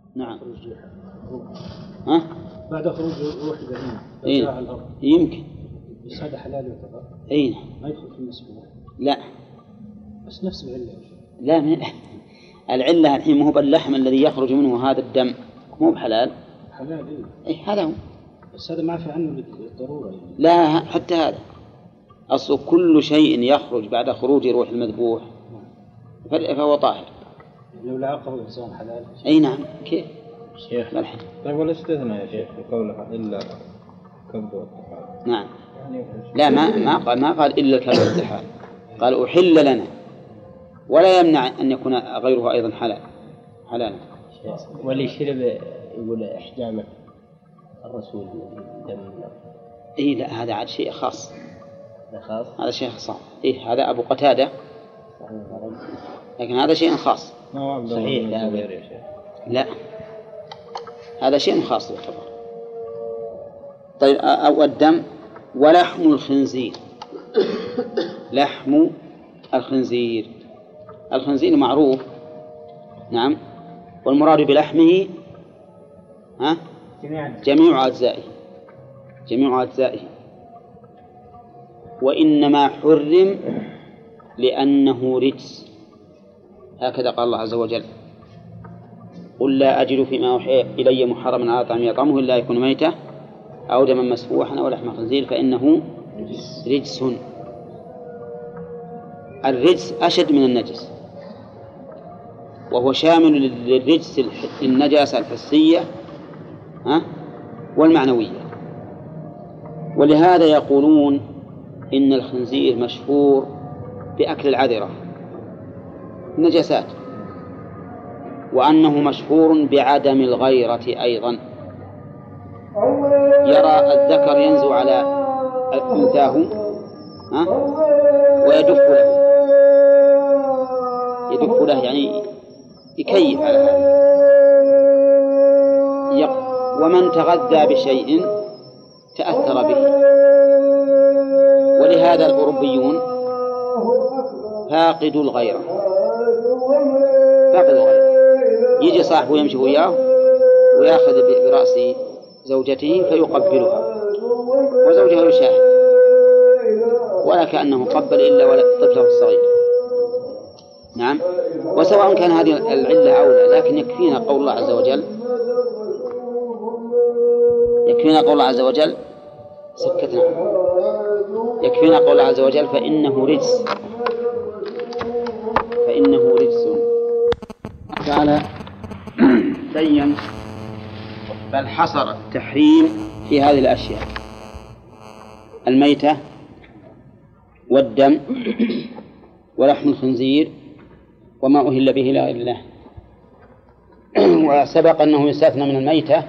نعم. ها؟ بعد خروج روح البهيمة يمكن. بس هذا حلال يعتبر؟ أي ما يدخل في المسبوح؟ لا. بس نفس العلة. لا العلة الحين مو باللحم الذي يخرج منه هذا الدم مو بحلال. حلال إيه هذا هو. بس هذا ما في عنه بالضرورة يعني. لا حتى هذا أصل كل شيء يخرج بعد خروج روح المذبوح فهو طاهر. لو لعقه الإنسان حلال. أي نعم. كيف شيخ؟ طيب ولا استثناء يا شيخ في قولها إلا كبد والطحال؟ نعم. لا ما قال إلا الكبد والطحال، قال أحل لنا، ولا يمنع أن يكون غيره أيضا حلالا. واللي شرب يقول إحجامه الرسول دم. إيه لا هذا عاد شيء خاص. هذا شيء خاص. إيه هذا أبو قتادة، لكن هذا شيء خاص. صحيح. لا هذا شيء خاص يعتبر. طيب أو الدم ولحم الخنزير. لحم الخنزير، الخنزير معروف. نعم. والمراد بلحمه جميع أجزائه، وإنما حرم لأنه رجس، هكذا قال الله عز وجل: قل لا أجد فيما أوحي إلي محرما على طعام يطعمه إلا يكون ميتة أو دما مسفوحا أو لحم خنزير فإنه رجس. الرجس أشد من النجس، وهو شامل للرجس النجاسة الحسية والمعنوية. ولهذا يقولون إن الخنزير مشهور بأكل العذرة النجاسات، وأنه مشهور بعدم الغيرة أيضا. يرى الذكر ينزو على أنثاه ويدف له يعني يكيف على هذا. ومن تغذى بشيء تأثر به. ولهذا الأوروبيون فاقدوا الغيرة، يجي صاحبه يمشي وياه ويأخذ برأس زوجته فيقبلها وزوجها يشاهد ولا كأنه قبل إلا طفله الصغير. نعم. وسواء كان هذه العلة أو لا، لكن يكفينا قول الله عز وجل سكتنا، يكفينا قول الله عز وجل فإنه رجس تعالى بين بل حصر التحريم في هذه الأشياء: الميتة والدم ولحم الخنزير وما أهل به لغير الله. وسبق أنه يستثنى من الميتة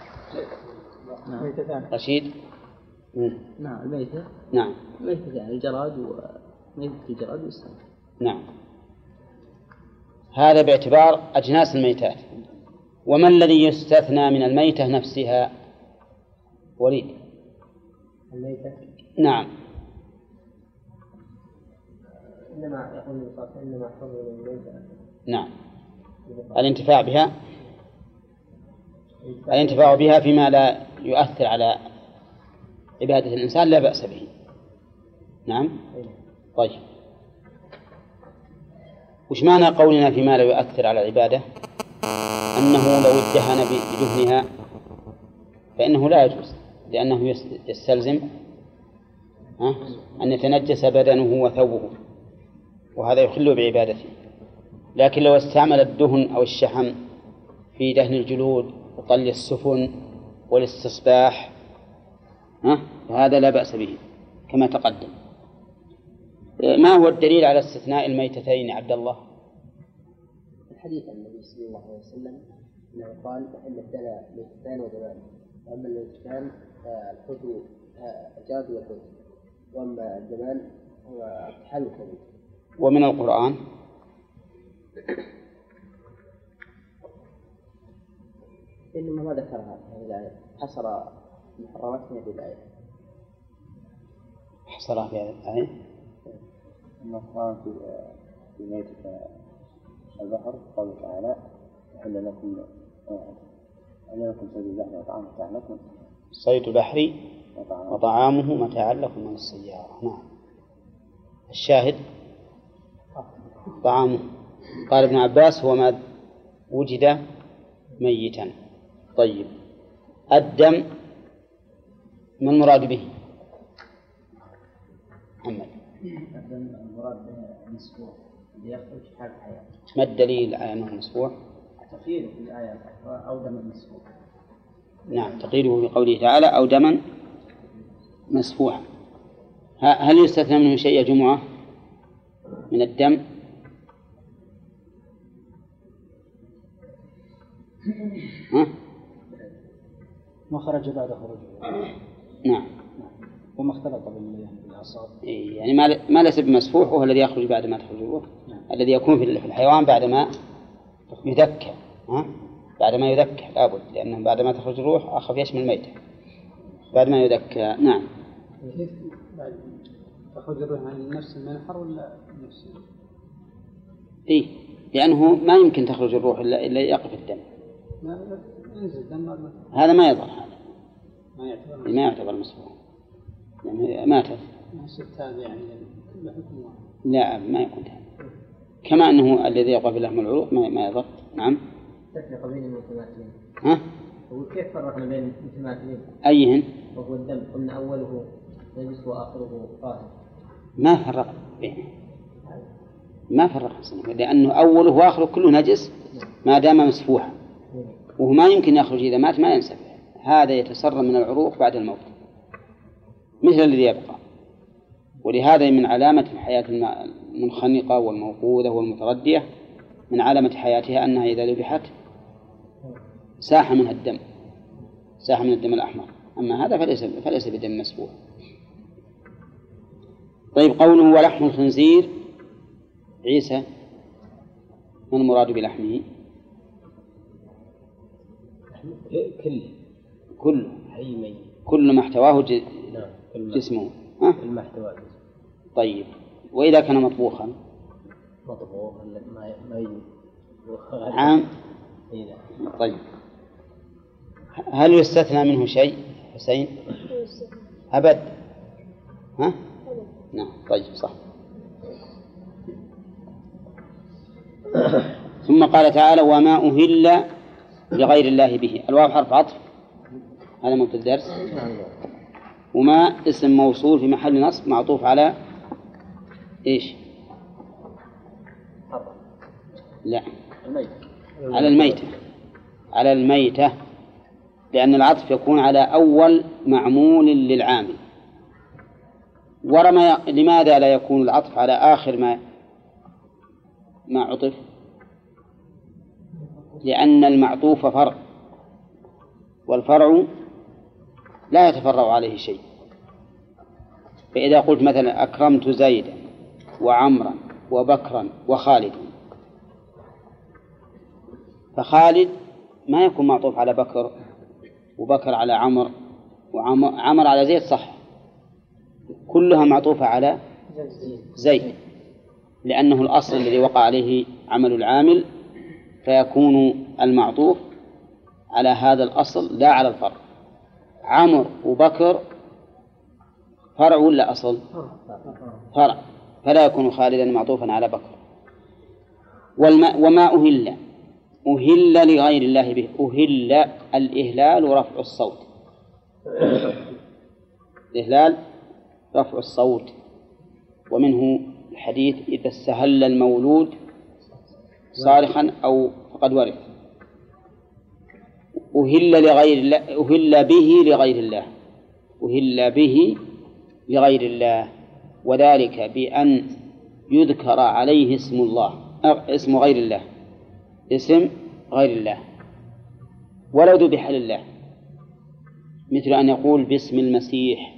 رشيد. نعم الميتة. نعم الميتة يعني الجراد وميتة الجراد والسمك. نعم. هذا باعتبار أجناس الميتات. وما الذي يستثنى من الميتة نفسها؟ وليد. الميتة. نعم. إنما يقول المصطلح إنما حرم الميتة. نعم. الانتفاع بها فيما لا يؤثر على عبادة الإنسان لا بأس به. نعم. طيب وش معنى قولنا فيما لا يؤثر على العبادة؟ أنه لو ادهن بدهنها فإنه لا يجوز، لأنه يستلزم أن يتنجس بدنه وثوبه، وهذا يخل بعبادته. لكن لو استعمل الدهن أو الشحم في دهن الجلود وطلي السفن والاستصباح فهذا لا بأس به كما تقدم. ما هو الدليل على استثناء الميتتين عبد الله؟ الحديث عن النبي صلى الله عليه وسلم أنه قال إن الدم ميتتان ودمان، وأما الميتتان الحوت الجراد والحوت، وأما الدمان هو الطحال والكبد. ومن القرآن إنما ما ذكرها الآية، حصر المحرمات في هذه الآية. حصرها في هذه الآية. أما القرآن في ميتة البحر قال تعالى: أحل لكم لكم صيد البحر وطعامه متاع لكم. صيد البحر وطعامه متاع لكم من السيارة. نعم. الشاهد طعامه. قال ابن عباس هو ما وجد ميتا. طيب الدم ما المراد به؟ محمد. الدم المراد به المسفوح اللي يخرج حال الحياة. ما الدليل على أنه مسفوح؟ تقييده في الآية أو دم مسفوح. نعم تقييده في قوله تعالى أو دما مسفوحا. هل يستثنى منه شيء يا جمعة من الدم؟ ها؟ ما خرج بعد خروجه. نعم. وما اختلط بالأعصاب. يعني ما ليس بمسفوح هو الذي يخرج بعد ما تخرج الروح. الذي يكون في الحيوان بعد ما يذكى. ها؟ بعد ما يذكى لابد، لأنه بعد ما تخرج الروح أخف يشمل الميتة بعد ما يذكى. نعم. بعد تخرج الروح عن نفس المنحر ولا نفس؟ إيه، لأنه ما يمكن تخرج الروح إلا يقف الدم. ينزل دم هذا ما يظهر، هذا ما يعتبر مسفوح يعني ماتت. هذا يعني كل حكم واحد. لا ما يكون هذا، كما أنه الذي يقف بلحم العروق ما يضر. نعم. تفرق بين المتماثلين. ها؟ وكيف فرقنا بين المتماثلين؟ أيهن؟ وهو الدم قلنا أوله نجس وآخره طاهر. ما فرق بينه، ما فرق لأنه أوله وآخره كله نجس ما دام مسفوحا، وهو ما يمكن يخرج إذا مات ما ينسفح. هذا يتسرب من العروق بعد الموت مثل الذي يبقى. ولهذا من علامة الحياة المنخنقة والموقوذة والمتردية، من علامة حياتها أنها إذا ذبحت ساح منها الدم، ساح من الدم الأحمر. أما هذا فليس بدم مسفوح. طيب قوله ولحم الخنزير عيسى، ما المراد بلحمه؟ كل كل ما احتواه جسمه. ما احتواه. طيب وإذا كان مطبوخا؟ مطبوخا ما يجوز. عام. طيب هل يستثنى منه شيء حسين؟ أبد. ها؟ نعم. طيب صح. ثم قال تعالى وما أهل لغير الله به. الواو حرف عطف، هذا مبتدأ الدرس. وما اسم موصول في محل نصب معطوف على إيش؟ لا، على الميتة. على الميتة، لأن العطف يكون على أول معمول للعامل. لماذا لا يكون العطف على آخر ما عطف؟ لأن المعطوف فرع، والفرع لا يتفرع عليه شيء. فإذا قلت مثلا أكرمت زيدا وعمرا وبكرا وخالدا، فخالد ما يكون معطوف على بكر، وبكر على عمر، وعمر على زيد، صح، كلها معطوفة على زيد، لأنه الأصل الذي وقع عليه عمل العامل، فيكون المعطوف على هذا الأصل لا على الفرع. عمر وبكر فرع ولا أصل؟ فرع، فلا يكون خالدا معطوفا على بكر. وما أهل لغير الله به. أهل، الإهلال رفع الصوت، الإهلال رفع الصوت. ومنه الحديث إذا استهل المولود صارخا أو فقد ورث. أهل لغير الله، أهل به لغير الله، أهل به لغير الله، وذلك بأن يذكر عليه اسم الله، اسم غير الله، اسم غير الله، ولو ذبح لله، مثل أن يقول باسم المسيح،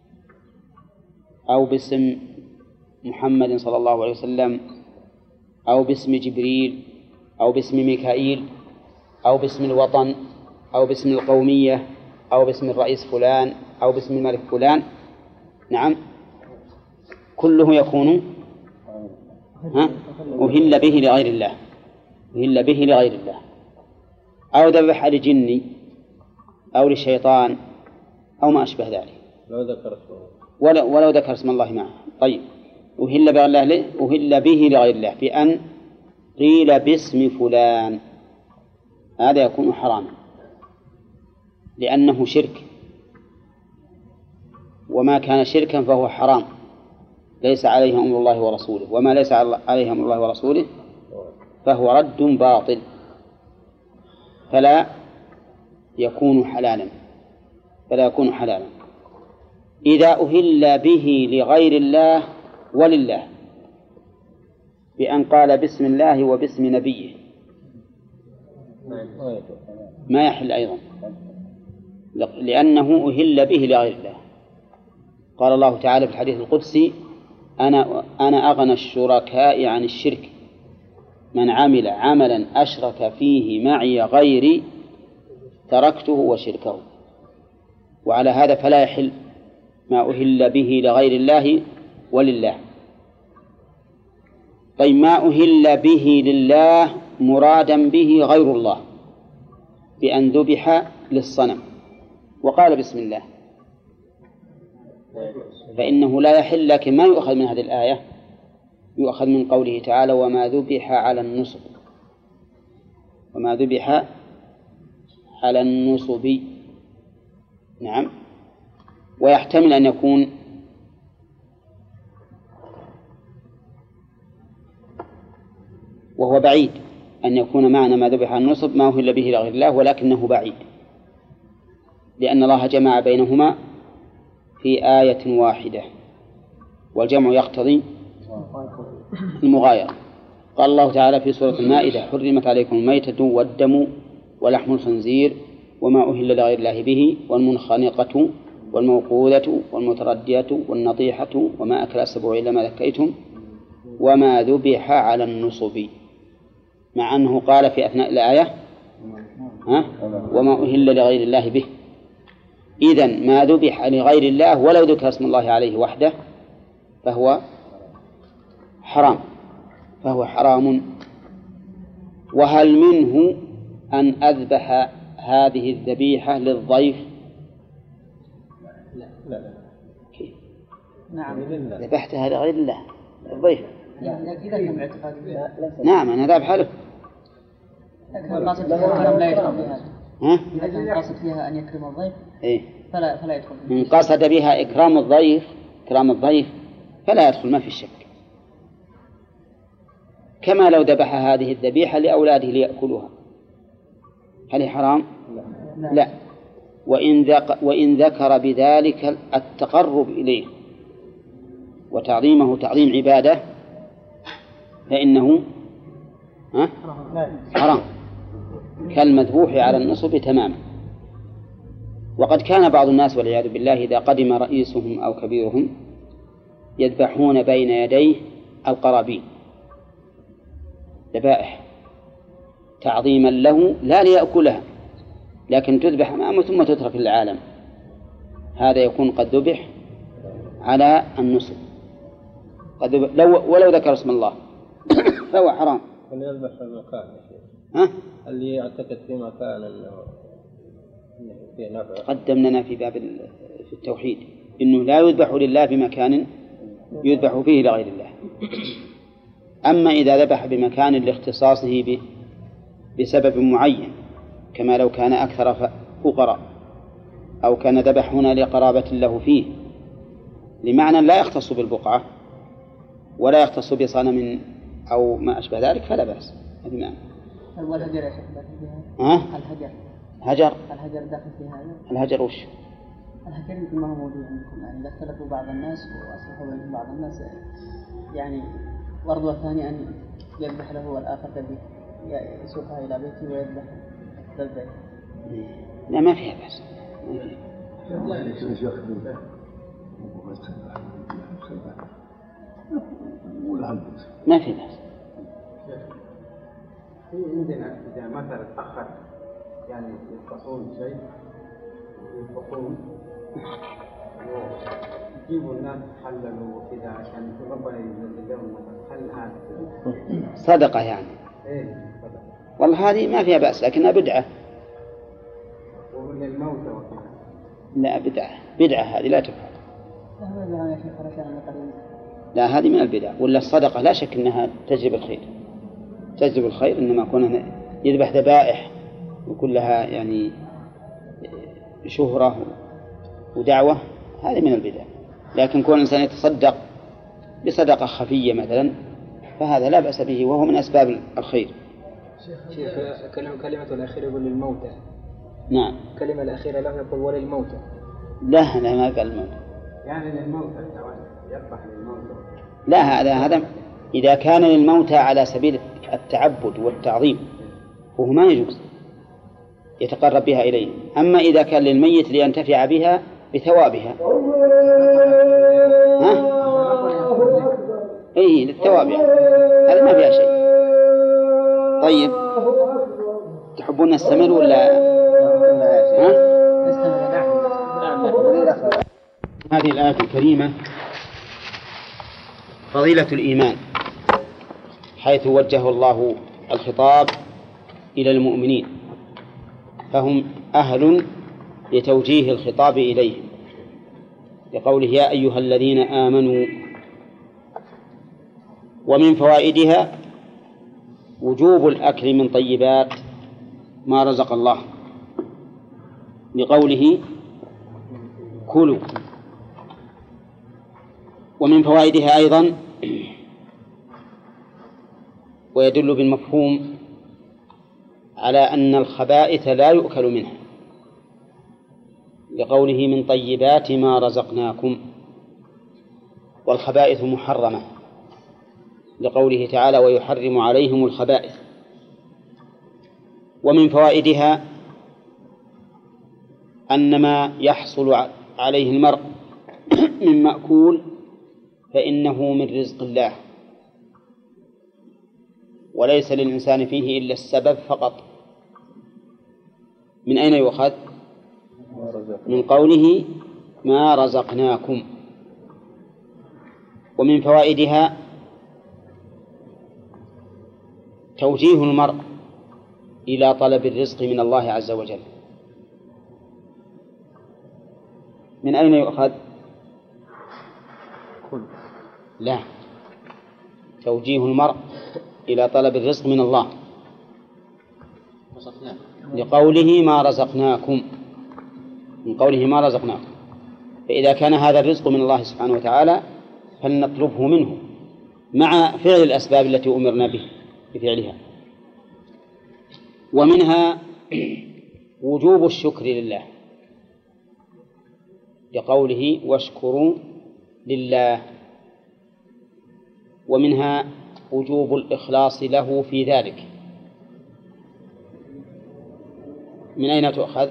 أو باسم محمد صلى الله عليه وسلم، أو باسم جبريل، أو باسم ميكائيل، أو باسم الوطن، أو باسم القومية، أو باسم الرئيس فلان، أو باسم الملك فلان. نعم، كله يكون أهل به لغير الله، أهل به لغير الله. أو ذبح لجني أو لشيطان أو ما أشبه ذلك لو ذكر اسمه ولو ذكر اسم الله معه. طيب أهل به لغير الله بأن قيل باسم فلان، هذا يكون حراما لأنه شرك، وما كان شركا فهو حرام ليس عليه أمر الله ورسوله، وما ليس عليه أمر الله ورسوله فهو رد باطل فلا يكون حلالا. إذا أهل به لغير الله ولله بأن قال بسم الله وباسم نبيه ما يحل أيضا، لأنه أهل به لغير الله. قال الله تعالى في الحديث القدسي: أنا أغنى الشركاء عن الشرك، من عمل عملا أشرك فيه معي غيري تركته وشركه. وعلى هذا فلا يحل ما أهل به لغير الله ولله. طيب ما أهل به لله مرادا به غير الله بأن ذبح للصنم وقال بسم الله، فإنه لا يحل، لكن ما يؤخذ من هذه الآية، يؤخذ من قوله تعالى: وما ذبح على النصب، وما ذبح على النصب. نعم. ويحتمل أن يكون وهو بعيد أن يكون معنى ما ذبح على النصب ما أهل به لغير الله، ولكنه بعيد لأن الله جمع بينهما في آية واحدة، والجمع يقتضي المغايرة. قال الله تعالى في سورة المائدة: حرمت عليكم الميتة والدم ولحم الخنزير وما أهل لغير الله به والمنخنقة والموقوذة والمتردية والنطيحة وما أكل السبع إلا ما ذكيتم وما ذبح على النصب، مع أنه قال في أثناء الآية وما أهل لغير الله به. إذن ما ذبح لغير الله ولو ذكر اسم الله عليه وحده فهو حرام. وهل منه أن أذبح هذه الذبيحة للضيف؟ لا. نعم. ذبحتها لغير الله الضيف. إذا كان اعتقاد نعم أنا ذابحها له. لكن القاصد فيها لا يدخل بها. إذا كان القاصد فيها أن يكرم الضيف فلا يدخل. من قصد بها إكرام الضيف فلا يدخل، ما في شك. كما لو ذبح هذه الذبيحة لأولاده ليأكلوها، هل هي حرام؟ لا. وإن ذكر بذلك التقرب إليه وتعظيمه تعظيم عبادة فإنه حرام كالمذبوح على النصب تماما. وقد كان بعض الناس والعياذ بالله إذا قدم رئيسهم أو كبيرهم يذبحون بين يديه القرابين، ذبائح تعظيما له لا ليأكلها، لكن تذبح أمامه ثم تترك للعالم، هذا يكون قد ذبح على النصب ولو ذكر اسم الله فهو حرام. اللي يذبح في المكان اللي يعتقد في مكان أنه فيه نفع. قدم لنا في باب في التوحيد إنه لا يذبح لله بمكان يذبح فيه لغير الله. أما إذا ذبح بمكان لاختصاصه بسبب معين، كما لو كان أكثر فقراء أو كان ذبح هنا لقرابة له فيه لمعنى لا يختص بالبقعة ولا يختص بصنم أو ما أشبه ذلك فلا بأس. والهجر يا شيخ داخل فيها؟ الهجر داخل في هذا؟ الهجر وش؟ الهجر يمكن ما هو موجود عندكم، يعني إذا اختلفوا بعض الناس وأصلحوا بين بعض الناس يعني ورد الثاني أن يذبح له والآخر يسوقها إلى بيته ويذبح ذبح. لا ما فيها بأس. ما في بأس. في عندنا إذا مثلا تأخر يعني يطبخون شيء يجيبوا الناس حللوا وكذا عشان ربنا ينزل لهم هل هذا صدقة يعني؟ إيه صدقة. والله هذه ما فيها بأس لكنها بدعة. لا بدعة هذه لا تفعل. لا هذه من البدع. ولا الصدقة لا شك أنها تجلب الخير إنما كنا يذبح ذبائح وكلها يعني شهرة ودعوة، هذه من البدع. لكن كون الإنسان يتصدق بصدقة خفية مثلا فهذا لا بأس به وهو من أسباب الخير. شيخ كلمة الأخيرة يقول للموتى. نعم. كلمة الأخيرة له يقول وللموتى. لا ما قال الموتى. يعني للموتى يذبح للموتى. لا هذا إذا كان للموتى على سبيل التعبد والتعظيم فهو ما يجوز يتقرب بها إليه. أما إذا كان للميت لينتفع بها بثوابها إيه للثواب يعني. هذا ما فيها شيء. طيب تحبون نستمر ولا هذه الآية الكريمة فضيلة الإيمان، حيث وجه الله الخطاب إلى المؤمنين فهم أهل لتوجيه الخطاب إليهم، لقوله يا أيها الذين آمنوا. ومن فوائدها وجوب الأكل من طيبات ما رزق الله، لقوله كلوا. ومن فوائدها أيضا ويدل بالمفهوم على أن الخبائث لا يؤكل منها، لقوله من طيبات ما رزقناكم، والخبائث محرمة لقوله تعالى ويحرم عليهم الخبائث. ومن فوائدها أن ما يحصل عليه المرء من مأكول فإنه من رزق الله، وليس للإنسان فيه إلا السبب فقط. من أين يؤخذ؟ من قوله ما رزقناكم. ومن فوائدها توجيه المرء إلى طلب الرزق من الله عز وجل. من أين يؤخذ؟ لا، توجيه المرء إلى طلب الرزق من الله لقوله ما رزقناكم، من قوله ما رزقناكم. فإذا كان هذا الرزق من الله سبحانه وتعالى فلنطلبه منه مع فعل الأسباب التي أمرنا بفعلها. ومنها وجوب الشكر لله لقوله واشكروا لله. ومنها وجوب الإخلاص له في ذلك. من أين تؤخذ؟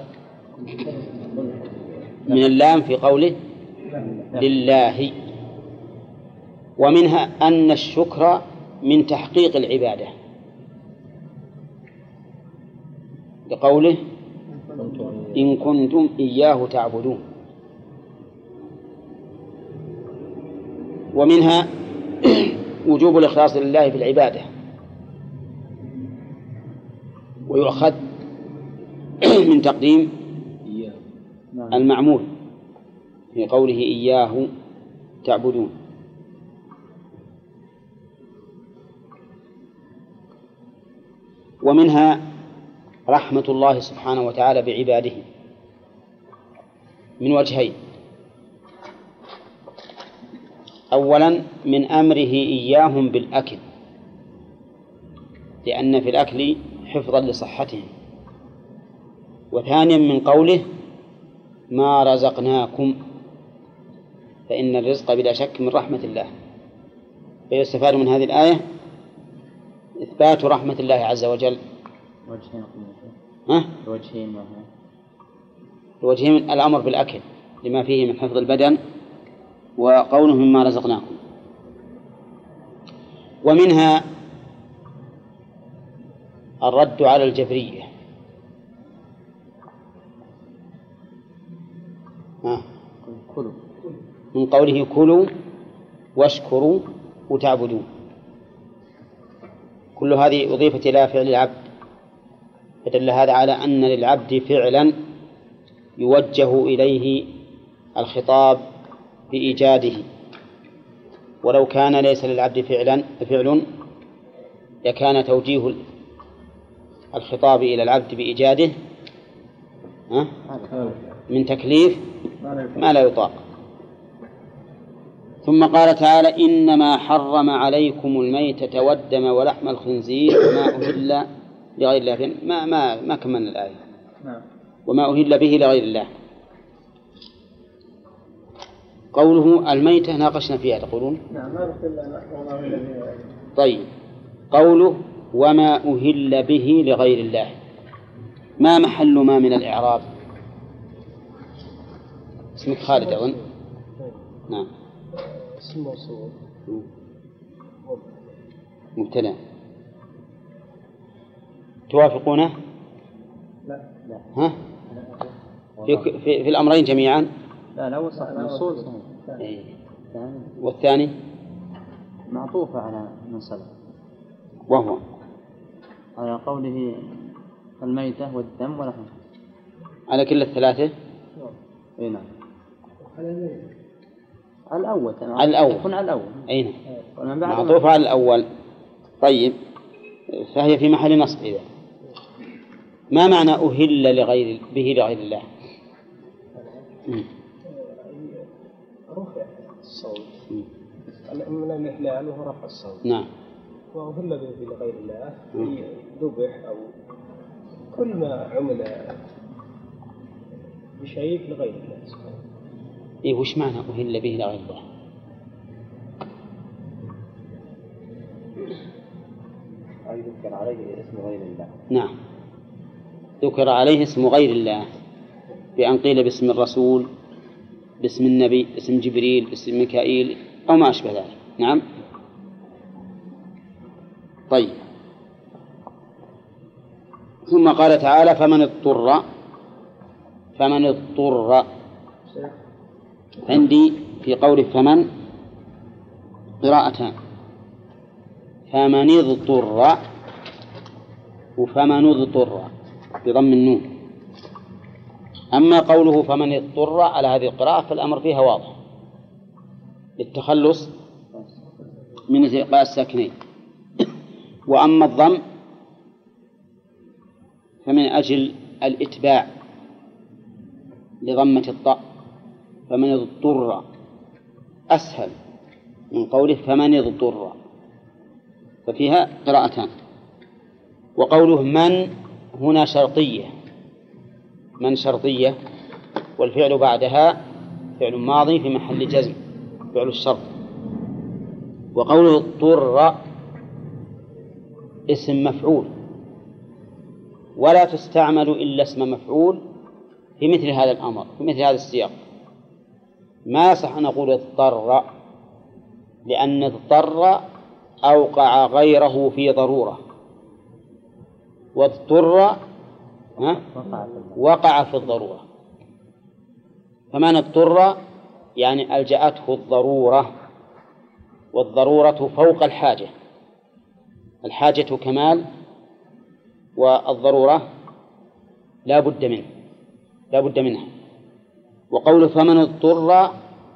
من اللام في قوله لله. ومنها أن الشكر من تحقيق العبادة لقوله إن كنتم إياه تعبدون. ومنها وجوب الإخلاص لله في العبادة، ويؤخذ من تقديم المعمول في قوله إياه تعبدون. ومنها رحمة الله سبحانه وتعالى بعباده من وجهين: أولا من أمره إياهم بالأكل، لأن في الأكل حفظا لصحتهم. وثانيا من قوله ما رزقناكم، فإن الرزق بلا شك من رحمة الله. فيستفاد من هذه الآية إثبات رحمة الله عز وجل. الوجهين الأمر بالأكل لما فيه من حفظ البدن، وقوله مما رزقناكم. ومنها الرد على الجبرية. من قوله كلوا واشكروا وتعبدون، كل هذه أضيفت إلى فعل العبد، فدل هذا على أن للعبد فعلا يوجه إليه الخطاب بإيجاده، ولو كان ليس للعبد فعل لكان توجيه الخطاب إلى العبد بإيجاده من تكليف ما لا يطاق. ثم قال تعالى: إنما حرم عليكم الميتة والدم ولحم الخنزير وما أهل لغير الله. ما كملنا الآية. وما أهل به لغير الله. قوله الميتة ناقشنا فيها تقولون؟ نعم. ما أهل به. طيب، قوله وما أهل به لغير الله ما محل ما من الإعراب؟ اسمك خالد أظن. نعم. اسم موصول مبتدأ. توافقونه؟ لا. ها؟ في الأمرين جميعا؟ لا لا وصف موصول. إيه. والثاني معطوفة على من سبق، وهو على قوله الميتة والدم ولحم. على كل الثلاثة؟ اي نعم. على الأول. على الأول. يكون على الأول. أي نعم. معطوفة على الأول. طيب، فهي في محل نصب. إذا ما معنى أهل به لغير الله؟ رفع الصوت من الإحلال وهو رفع الصوت. نعم. وأهل به لغير الله ذبح أو كل ما عمل بشيء لغير الله سبحانه. إيه، وش معنى أهل به لغير الله؟ أي ذكر عليه اسم غير الله. نعم، ذكر عليه اسم غير الله بأن قيل باسم الرسول، باسم النبي، باسم جبريل، باسم ميكائيل أو ما أشبه ذلك. نعم. طيب، ثم قال تعالى: فمن اضطر. عندي في قول فمن قراءتان: فمن اضطر وفمن اضطر بضم النون. أما قوله فمن اضطر على هذه القراءة فالأمر فيها واضح للتخلص من التقاء الساكنين. وأما الضم فمن أجل الإتباع لضمة الطاء، فمن اضطر أسهل من قوله فمن اضطر، ففيها قراءتان. وقوله من هنا شرطية، من شرطية والفعل بعدها فعل ماضي في محل جزم، فعل الشرط. وقوله اضطر اسم مفعول، ولا تستعمل إلا اسم مفعول في مثل هذا الأمر، في مثل هذا السياق. ما صح أن نقول اضطر، لأن اضطر أوقع غيره في ضرورة، واضطر وقع في الضرورة. فمن اضطر يعني ألجأته الضرورة، والضرورة فوق الحاجة، الحاجة كمال والضرورة لا بد منها. وقول فمن اضطر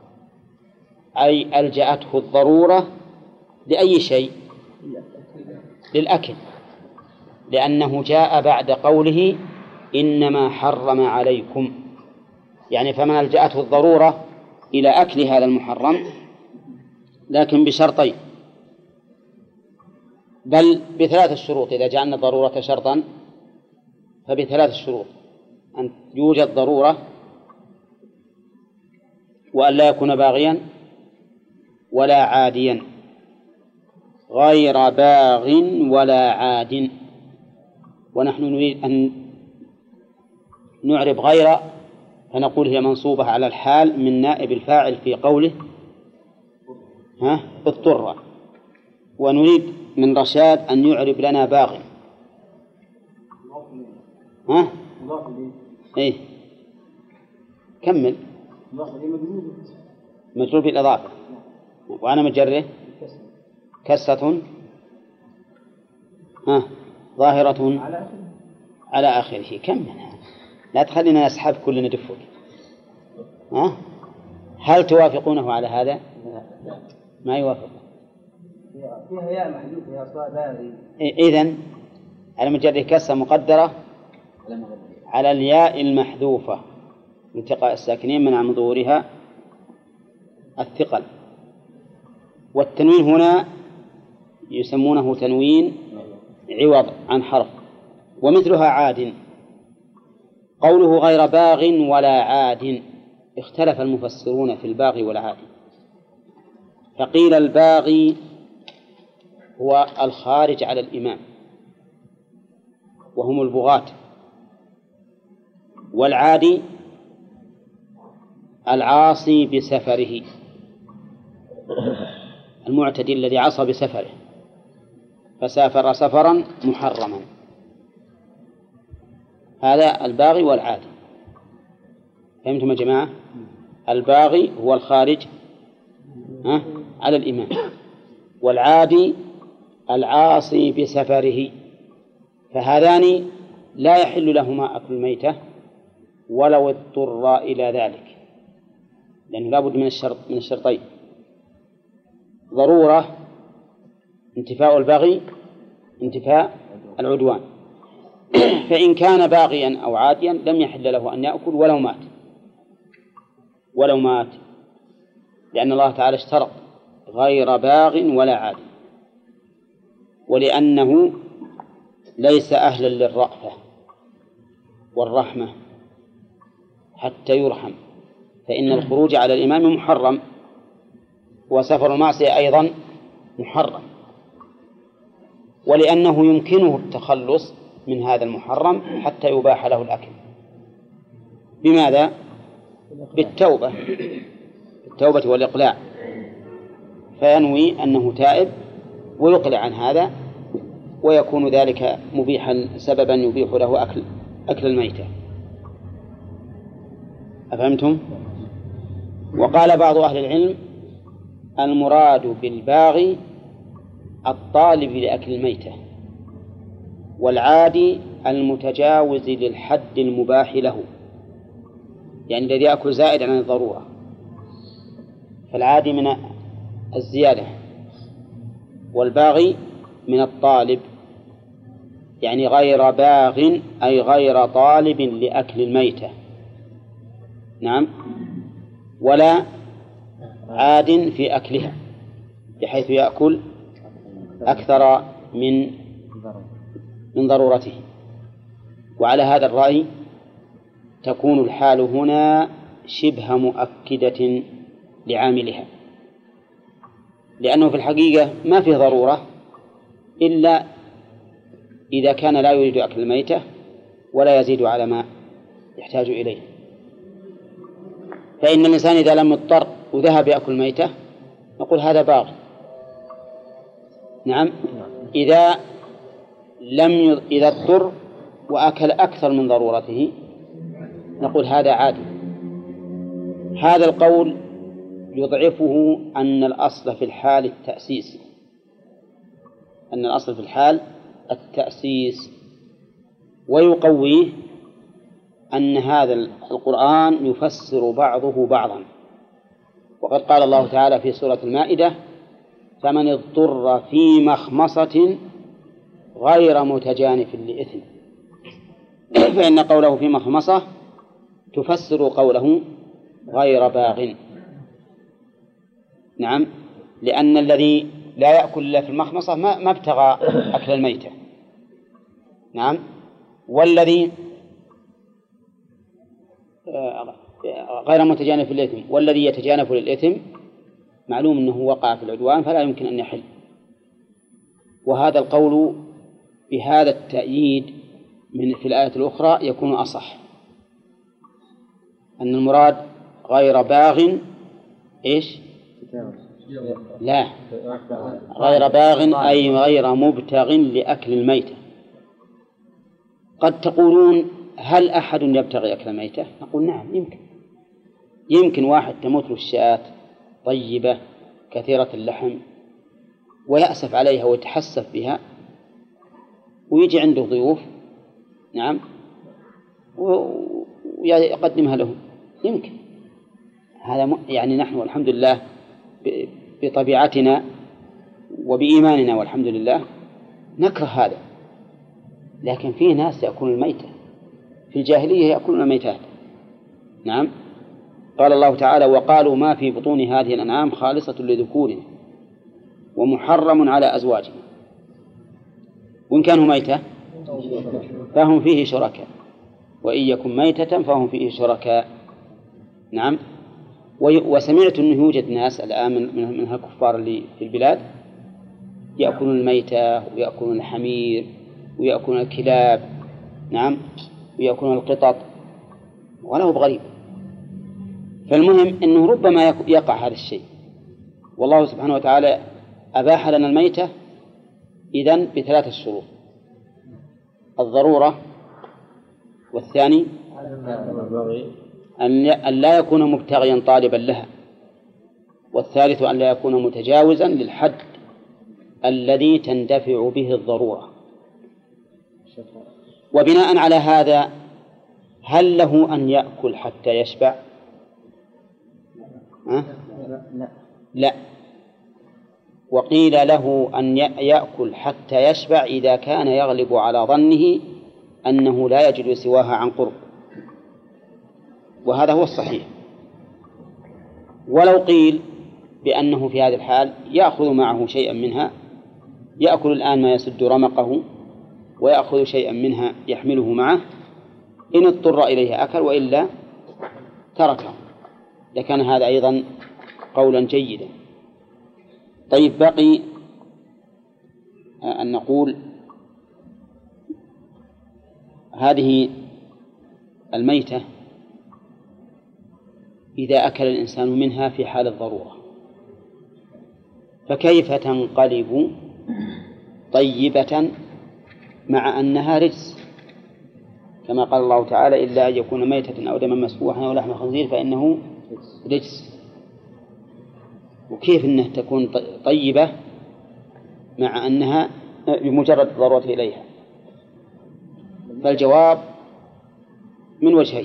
أي ألجأته الضرورة لأي شيء؟ للأكل، لأنه جاء بعد قوله إنما حرم عليكم، يعني فمن ألجأته الضرورة إلى أكل هذا المحرم، لكن بشرطين، بل بثلاث شروط. إذا جعلنا الضرورة شرطا فبثلاث شروط: أن يوجد ضرورة، وأن لا يكون باغيا ولا عاديا، غير باغ ولا عاد. ونحن نريد أن نعرب غير، فنقول هي منصوبة على الحال من نائب الفاعل في قوله اضطر. ونريد من رشاد أن يعرب لنا باغ. إيه، كمل. مجرور بالإضافة، وأنا مجره كسرة ظاهرة على آخره. كمل. لا تخلينا نسحب كلنا دفك. ها؟ هل توافقونه على هذا؟ ما يوافق. فيها ياء محذوف يا صاد. إذن على مجرد كسر مقدرة على الياء المحذوفة لالتقاء الساكنين من ظهورها الثقل. والتنوين هنا يسمونه تنوين عوض عن حرف، ومثلها عاد. قوله غير باغ ولا عاد، اختلف المفسرون في الباغي والعاد، فقيل الباغي هو الخارج على الإمام وهم البغاة، والعادي العاصي بسفره، المعتدي الذي عصى بسفره فسافر سفرا محرما، هذا الباغي والعادي. فهمتم يا جماعة؟ الباغي هو الخارج على الإمام، والعادي العاصي بسفره، فهذان لا يحل لهما أكل الميتة ولو اضطر إلى ذلك، لأنه لا بد من الشرطين: ضرورة انتفاء البغي، انتفاء العدوان. فإن كان باغيا أو عاديا لم يحل له أن يأكل ولو مات، لأن الله تعالى اشترط غير باغ ولا عاد، ولأنه ليس أهلا للرأفة والرحمة حتى يرحم، فإن الخروج على الإمام محرم، وسفر المعصية أيضا محرم، ولأنه يمكنه التخلص من هذا المحرم حتى يباح له الأكل. بماذا؟ بالتوبة والإقلاع، فينوي أنه تائب ويقلع عن هذا، ويكون ذلك مبيحا سببا يبيح له أكل الميتة. أفهمتم؟ وقال بعض أهل العلم: المراد بالباغي الطالب لأكل الميتة، والعادي المتجاوز للحد المباح له، يعني الذي يأكل زائد عن الضرورة، فالعادي من الزيادة، والباغي من الطالب، يعني غير باغ أي غير طالب لأكل الميتة، نعم، ولا عاد في أكلها بحيث يأكل أكثر من ضرورته. وعلى هذا الرأي تكون الحال هنا شبه مؤكدة لعاملها، لأنه في الحقيقة ما فيه ضرورة إلا إذا كان لا يريد أكل الميتة ولا يزيد على ما يحتاج إليه. فإن الإنسان إذا لم يضطر وذهب يأكل ميتة نقول هذا باغ، نعم. إذا اضطر وأكل أكثر من ضرورته نقول هذا عادي. هذا القول يضعفه أن الأصل في الحال التأسيس، ويقويه أن هذا القرآن يفسر بعضه بعضا، وقد قال الله تعالى في سورة المائدة: فمن اضطر في مخمصة غير متجانف لإثم. فإن قوله في مخمصة تفسر قوله غير باغ، نعم، لأن الذي لا يأكل إلا في المخمصة ما ابتغى أكل الميتة، نعم، والذي غير متجانف للإثم، والذي يتجانف للإثم معلوم أنه وقع في العدوان فلا يمكن أن يحل. وهذا القول بهذا التأييد في الآية الأخرى يكون أصح، أن المراد غير باغ إيش؟ لا، غير باغ أي غير مبتغ لأكل الميتة. قد تقولون: هل أحد يبتغي أكل الميتة؟ نقول: نعم، يمكن واحد تموت له الشاة طيبة كثيرة اللحم ويأسف عليها ويتحسف بها، ويجي عنده ضيوف، نعم، ويقدمها لهم، يمكن هذا يعني نحن والحمد لله بطبيعتنا وبإيماننا والحمد لله نكره هذا، لكن في ناس يأكلون الميتة، في الجاهلية يأكلون الميتات. نعم. قال الله تعالى: وقالوا ما في بطون هذه الأنعام خالصة لذكورنا ومحرم على أزواجنا وإن كانوا ميتة فهم فيه شركاء وإن يكن ميتة فهم فيه شركاء. نعم. وسمعت أنه يوجد ناس الآن من هالكفار اللي في البلاد يأكلون الميتة ويأكلون الحمير ويأكلون الكلاب. نعم. ويأكلون القطط ولا هو بغريب. فالمهم أنه ربما يقع هذا الشيء، والله سبحانه وتعالى أباح لنا الميتة إذن بثلاثة شروط: الضرورة، والثاني أن لا يكون مبتغيا طالبا لها، والثالث أن لا يكون متجاوزا للحد الذي تندفع به الضرورة. وبناء على هذا هل له أن يأكل حتى يشبع؟ لا. وقيل له أن يأكل حتى يشبع إذا كان يغلب على ظنه أنه لا يجد سواها عن قرب، وهذا هو الصحيح. ولو قيل بأنه في هذه الحال يأخذ معه شيئا منها، يأكل الآن ما يسد رمقه ويأخذ شيئا منها يحمله معه، إن اضطر إليه أكل وإلا تركه، لكان هذا أيضا قولا جيدا. طيب، بقي أن نقول هذه الميتة إذا أكل الإنسان منها في حال الضرورة فكيف تنقلب طيبة مع أنها رجس، كما قال الله تعالى: إلا أن يكون ميتة أو دما مسفوحا أو لحم خنزير فإنه رجس. وكيف أنها تكون طيبة مع أنها بمجرد الضرورة إليها؟ فالجواب من وجهين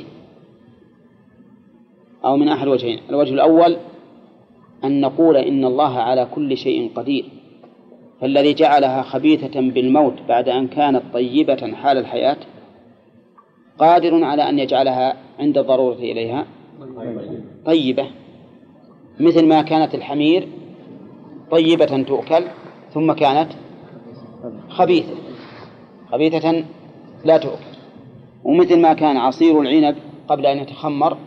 أو من أحد وجهين. الوجه الأول أن نقول إن الله على كل شيء قدير، فالذي جعلها خبيثة بالموت بعد أن كانت طيبة حال الحياة قادر على أن يجعلها عند الضرورة إليها طيبة، مثل ما كانت الحمير طيبة تؤكل ثم كانت خبيثة لا تؤكل، ومثل ما كان عصير العنب قبل أن يتخمر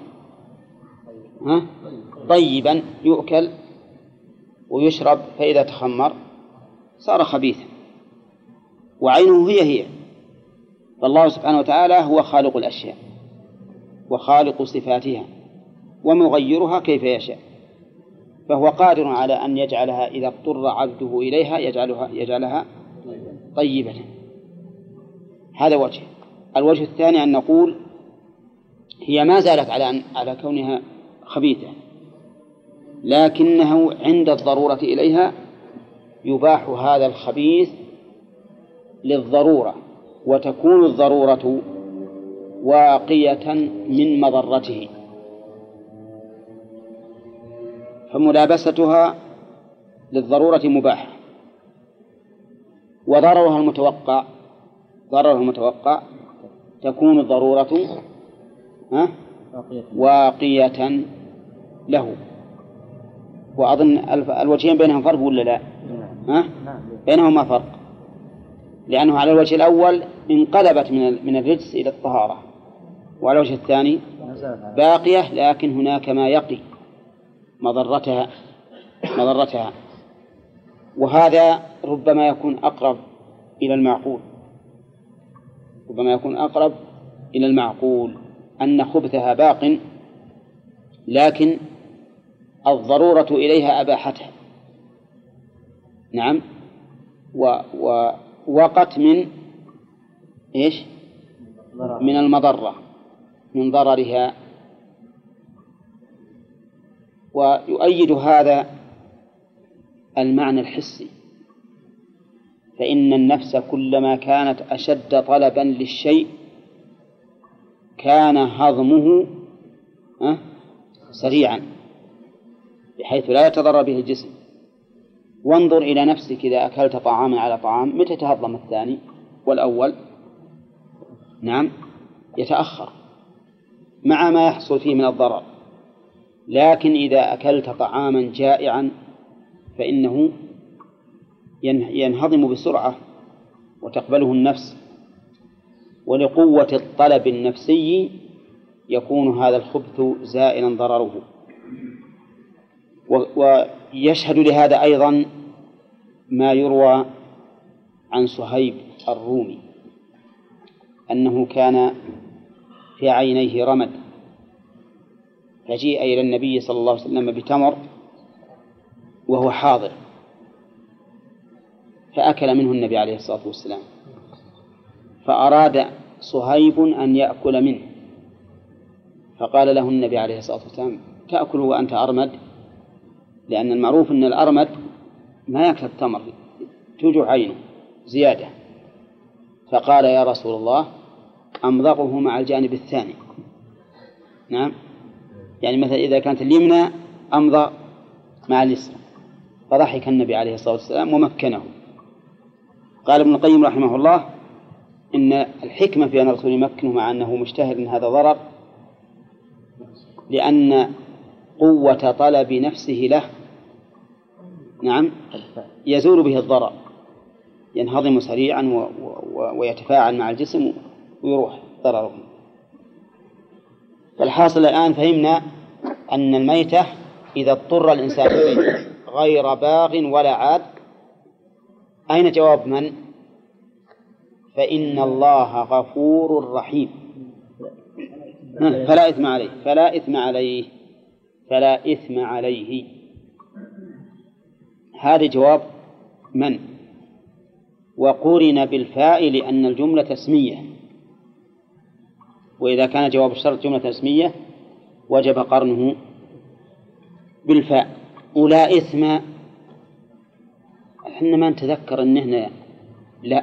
طيبا يؤكل ويشرب، فإذا تخمر صار خبيثا، وعينه هي. فالله سبحانه وتعالى هو خالق الأشياء وخالق صفاتها ومغيرها كيف يشاء، فهو قادر على أن يجعلها إذا اضطر عبده إليها يجعلها طيبة. هذا وجه. الوجه الثاني أن نقول هي ما زالت على كونها خبيثة، لكنه عند الضرورة إليها يباح هذا الخبيث للضرورة، وتكون الضرورة واقية من مضرته، فملابستها للضرورة مباحة، وضررها المتوقع تكون الضرورة واقية له. وأظن الوجهين بينهم فرق ولا لا؟ بينهما فرق، لأنه على الوجه الأول انقلبت من الرجس إلى الطهارة، وعلى الوجه الثاني باقية، لكن هناك ما يقي مضرتها، وهذا ربما يكون أقرب إلى المعقول أن خبثها باق، لكن الضرورة إليها أباحتها. نعم. ووقت من إيش؟ من المضرة، من ضررها. ويؤيد هذا المعنى الحسي، فإن النفس كلما كانت أشد طلبا للشيء كان هضمه سريعا بحيث لا يتضرر به الجسم. وانظر إلى نفسك إذا أكلت طعاما على طعام متى تهضم الثاني والأول؟ نعم يتأخر مع ما يحصل فيه من الضرر. لكن إذا أكلت طعاما جائعا فإنه ينهضم بسرعة وتقبله النفس، ولقوة الطلب النفسي يكون هذا الخبث زائلا ضرره. ويشهد لهذا أيضا ما يروى عن صهيب الرومي أنه كان في عينيه رمد، فجيء إلى النبي صلى الله عليه وسلم بتمر وهو حاضر، فأكل منه النبي عليه الصلاة والسلام، فأراد صهيب أن يأكل منه، فقال له النبي عليه الصلاة والسلام: تأكل وأنت أرمد؟ لأن المعروف أن الأرمد ما يأكل التمر، توجع عينه زيادة. فقال: يا رسول الله أمضغه مع الجانب الثاني. نعم، يعني مثلا إذا كانت اليمنى أمضغ مع اليسرى. فضحك النبي عليه الصلاة والسلام ومكنه. قال ابن القيم رحمه الله: إن الحكمة في أن الرسول يمكنه مع أنه مشتهر من هذا ضرر، لأن قوة طلب نفسه له نعم يزول به الضرر، ينهضم سريعا ويتفاعل مع الجسم ويروح ضرره. فالحاصل الآن فهمنا أن الميتة إذا اضطر الإنسان إليه غير باغ ولا عاد، أين جواب من؟ فإن الله غفور رحيم، فلا إثم عليه، فلا إثم عليه، فلا إثم عليه. هذا جواب من؟ وقرن بالفاء لأن الجملة اسمية، وإذا كان جواب الشرط جملة اسمية وجب قرنه بالفاء. ولا إثم احنا ما نتذكر أن هنا لا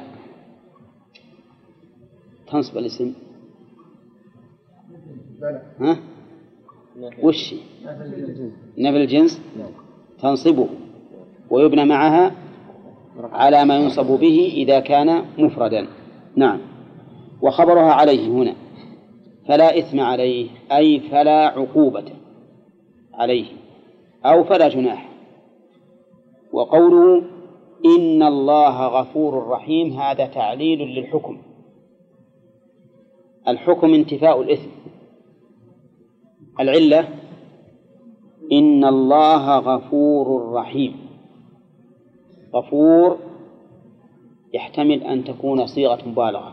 تنصب الاسم. ها؟ وش نفي الجنس تنصبه ويبنى معها على ما ينصب به إذا كان مفردا. نعم. وخبرها عليه هنا فلا إثم عليه، أي فلا عقوبة عليه أو فلا جناح. وقوله إن الله غفور رحيم هذا تعليل للحكم. الحكم انتفاء الإثم، العلة إن الله غفور رحيم. غفور يحتمل أن تكون صيغة مبالغة،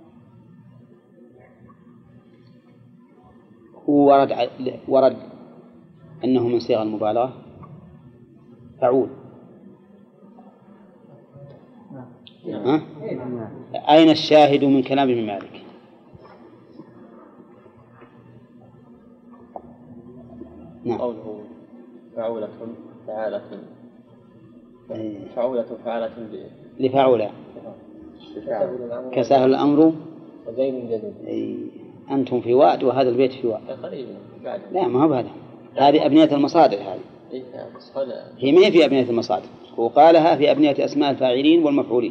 هو ورد أنه من صيغ المبالغة فعول. أين الشاهد من كلام ابن مالك؟ نعم. قوله فعولة فعالة، فعولة فعالة لفعولة كسهل الأمر وزين جديد. أنتم في واد وهذا البيت في واد. لا ما هو هذا، هذه أبنية المصادر. هذه هي ما هي في أبنية المصادر، وقالها في أبنية أسماء الفاعلين والمفعولين.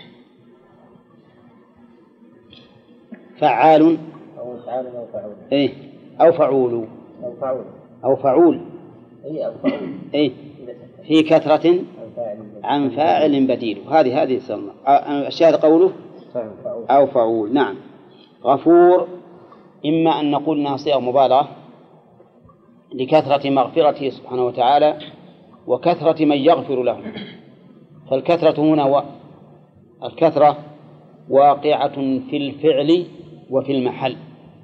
فعال أو فعال أو فعول. إيه أو فعول أو فعول أو فعول. إيه أو فعول. إيه في كثرة عن فاعل بديل. هذه سمى الشاهد قوله أو فعول. نعم. غفور إما أن نقول أنها صيغة مبالغة لكثرة مغفرته سبحانه وتعالى وكثرة من يغفر له. فالكثرة هنا الكثرة واقعة في الفعل وفي المحل.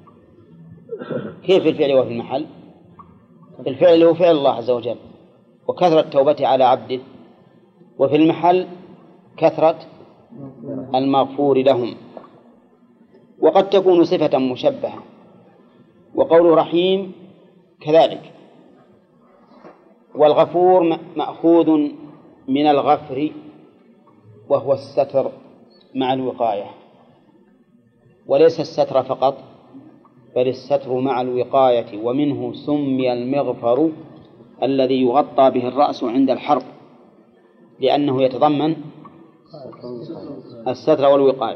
كيف الفعل وفي المحل؟ الفعل هو فعل الله عز وجل وكثرة توبته على عبده، وفي المحل كثرة المغفور لهم. وقد تكون صفة مشبهة. وقول رحيم كذلك. والغفور مأخوذ من الغفر وهو الستر مع الوقاية، وليس الستر فقط بل الستر مع الوقاية، ومنه سمي المغفر الذي يغطى به الرأس عند الحرب، لأنه يتضمن الستر والوقاية.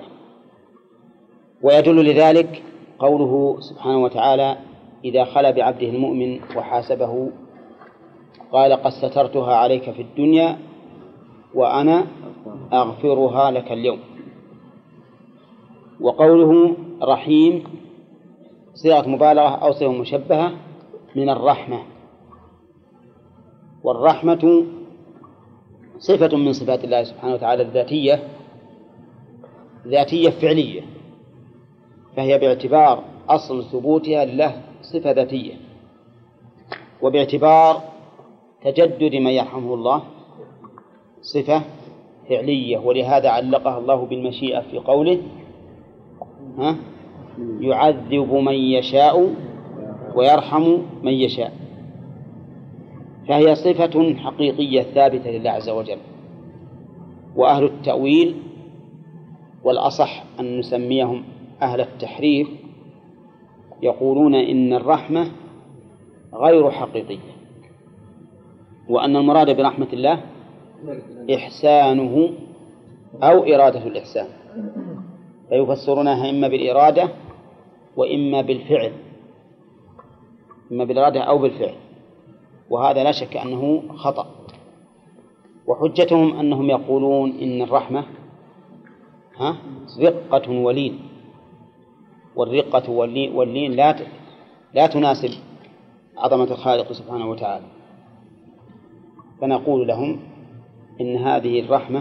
ويدل لذلك قوله سبحانه وتعالى إذا خلا بعبده المؤمن وحاسبه قال قد سترتها عليك في الدنيا وأنا أغفرها لك اليوم. وقوله رحيم صيغة مبالغة أو صيغة مشبهة من الرحمة، والرحمة صفة من صفات الله سبحانه وتعالى ذاتية فعلية، فهي باعتبار أصل ثبوتها لله صفة ذاتية، وباعتبار تجدد من يرحمه الله صفة فعلية، ولهذا علقها الله بالمشيئة في قوله يعذب من يشاء ويرحم من يشاء، فهي صفة حقيقية ثابتة لله عز وجل. وأهل التأويل، والأصح أن نسميهم أهل التحريف، يقولون إن الرحمة غير حقيقية، وأن المراد برحمة الله إحسانه أو إرادة الإحسان، فيفسرونها إما بالإرادة وإما بالفعل، إما بالإرادة أو بالفعل، وهذا لا شك أنه خطأ. وحجتهم أنهم يقولون إن الرحمة رقة ولين، والرقة واللين لا تناسب عظمة الخالق سبحانه وتعالى، فنقول لهم إن هذه الرحمة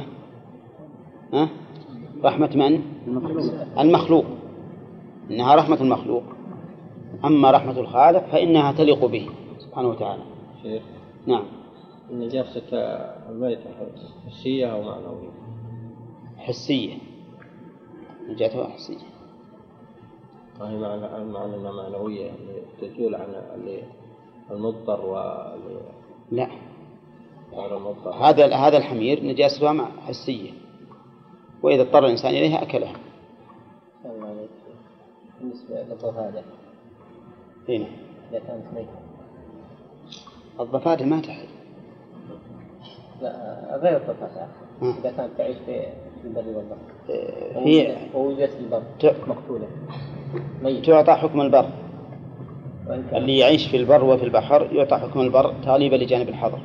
رحمة من؟ المخلوق، إنها رحمة المخلوق، أما رحمة الخالق فإنها تليق به سبحانه وتعالى. شيخ. نعم. نجاسة الميتة حسية أو معنوية؟ حسية، نجاتها حسية. وهي معنى معنوية اللي تزول عن المضطر لا، المضطر. هذا الحمير نجاستها حسية، وإذا اضطر الإنسان إليها أكلها. بالنسبة للضفادع هنا إذا كانت ميتة، الضفادع ما تحل. لا غير الضفادع، إذا كانت تعيش في البر والبحر هي ووجدت في البر مقتولة تعطى حكم البر، اللي يعيش في البر وفي البحر يعطى حكم البر تغليبا لجانب الحظر.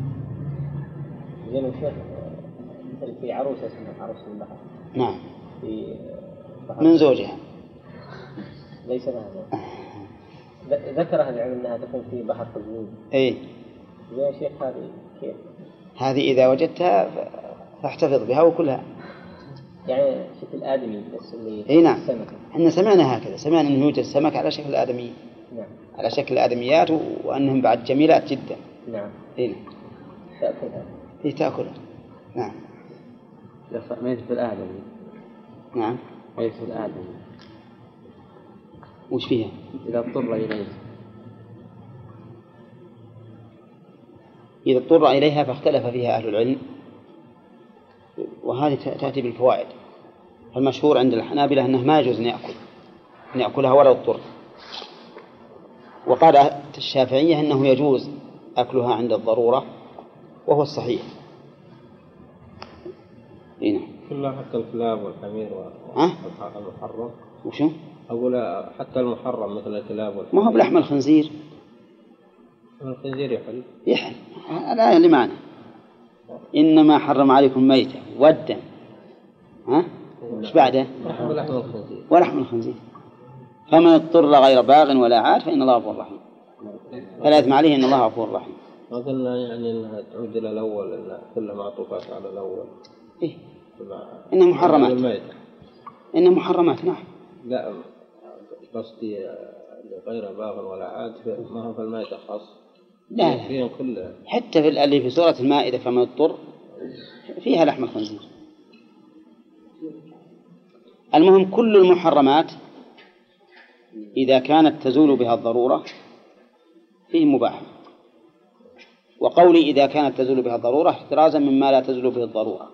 زين الشيخ، مثل في عروسة اسمها عروس البحر. نعم. في من زوجها. ليس لها ذكرها العلم أنها تكون في بحر قزوين. إيه. زين الشيخ، هذه كيف؟ هذه إذا وجدتها فاحتفظ بها وكلها. يعني شكل آدمي بس اللي إيه نعم. السمكة. إحنا سمعنا هكذا، سمعنا أنه يوجد سمك على شكل الآدمي. نعم. على شكل الآدميات، وأنهم بعد جميلات جدا. نعم. إيه. تأكلها. إيه تأكلها. نعم. ميت في الآدمي. نعم. ميت في الآدمي. وش فيها؟ إذا اضطر إليه. إذا اضطر إليها فاختلف فيها أهل العلم، وهذه تأتي بالفوائد. فالمشهور عند الحنابلة أنه ما يجوز أن يأكلها ولا اضطر، وقال الشافعية أنه يجوز أكلها عند الضرورة، وهو الصحيح. هنا كلها حتى الكلاب والحمير والمحرم. وشو؟ أقول حتى المحرم مثل الكلاب والحمير. ما هو بلحم الخنزير. الخنزير يحل. يحل. الآية اللي معنا إنما حرم عليكم ميتة والدم. إيش بعده؟ ولحم الخنزير. فمن اضطر غير باغ ولا عاد فإن الله غفور رحيم، فلا إثم عليه إن الله غفور رحيم. أظن يعني أنها تعود إلى الأول، أن كل معطوفات على الأول. إيه. إنها محرمات. إنها محرمات. نعم. لا قصدي غير باغ ولا عاد، ما هو في المائدة خاص. لا فيهم كلها. حتى في اللي في سورة المائدة فمن اضطر فيها لحم الخنزير. المهم كل المحرمات إذا كانت تزول بها الضرورة فيه مباح. وقولي إذا كانت تزول بها الضرورة احترازا مما لا تزول به الضرورة،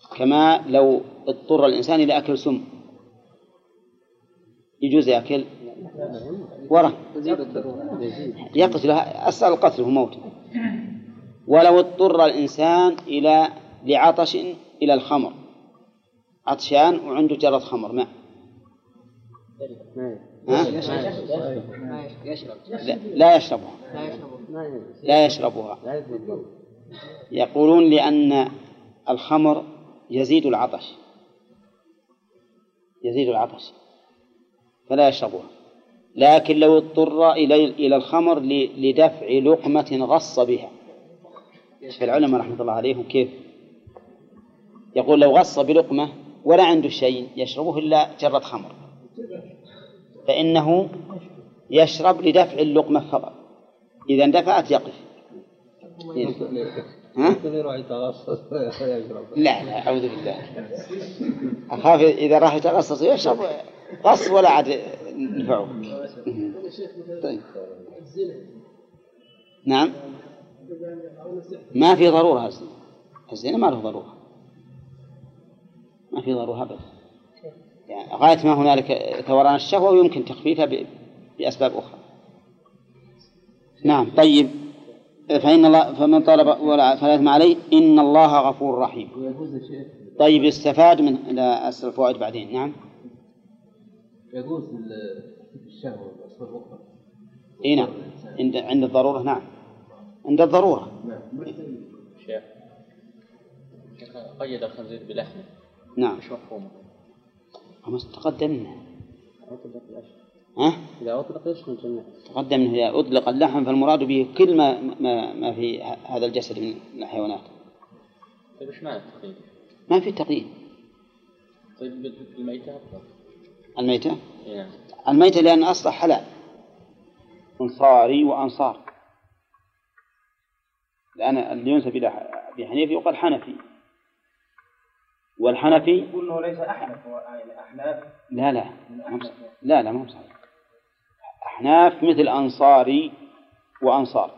كما لو اضطر الإنسان إلى أكل سم يجوز يأكل ورم يقتلها، أصل القتل هو موت. ولو اضطر الإنسان لعطش إلى الخمر، عطشان وعنده جرة خمر ماء، لا يشربها، لا يشربها. يقولون لأن الخمر يزيد العطش، يزيد العطش فلا يشربها. لكن لو اضطر إلى الخمر لدفع لقمة غص بها، في العلماء رحمة الله عليهم كيف يقول لو غص بلقمة ولا عنده شيء يشربه إلا جرة خمر، فإنه يشرب لدفع اللقمة فقط، إذا اندفعت يقف. لا أعوذ بالله، أخاف إذا راح يتغصص يشرب غص ولا عاد نفعه. طيب. نعم، ما في ضرورة الزنا ما له ضرورة، ما في ضرورة أبدا، يعني غاية ما هنالك ثوران الشهوة ويمكن تخفيفها بأسباب أخرى. نعم. طيب، فمن طلب فلا إثم عليه إن الله غفور رحيم. طيب، يستفاد من أسر الفوائد بعدين. نعم، يجوز الشهوة أسباب أخرى. إيه نعم، عند الضرورة. نعم، عند الضرورة. شيخ قيد الخنزير بلحمه. نعم، مش مفهومه. أما تقدمنا إذا أطلق يشمل الجنة. تقدم أنه إذا أطلق اللحم فالمراد به كل ما في هذا الجسد من الحيوانات. طيب إيش معنى التقييد؟ ما في تقييد. طيب الميتة أفضل. الميتة؟ نعم. الميتة لأن أصلا حلال، أنصاري وأنصار، لأن اللي ينسب إلى أبي حنيفة يقال حنفي، والحنفي يقول إنه ليس أحنف، هو أحناف. لا ما هو صحيح. أحناف مثل أنصاري وأنصار،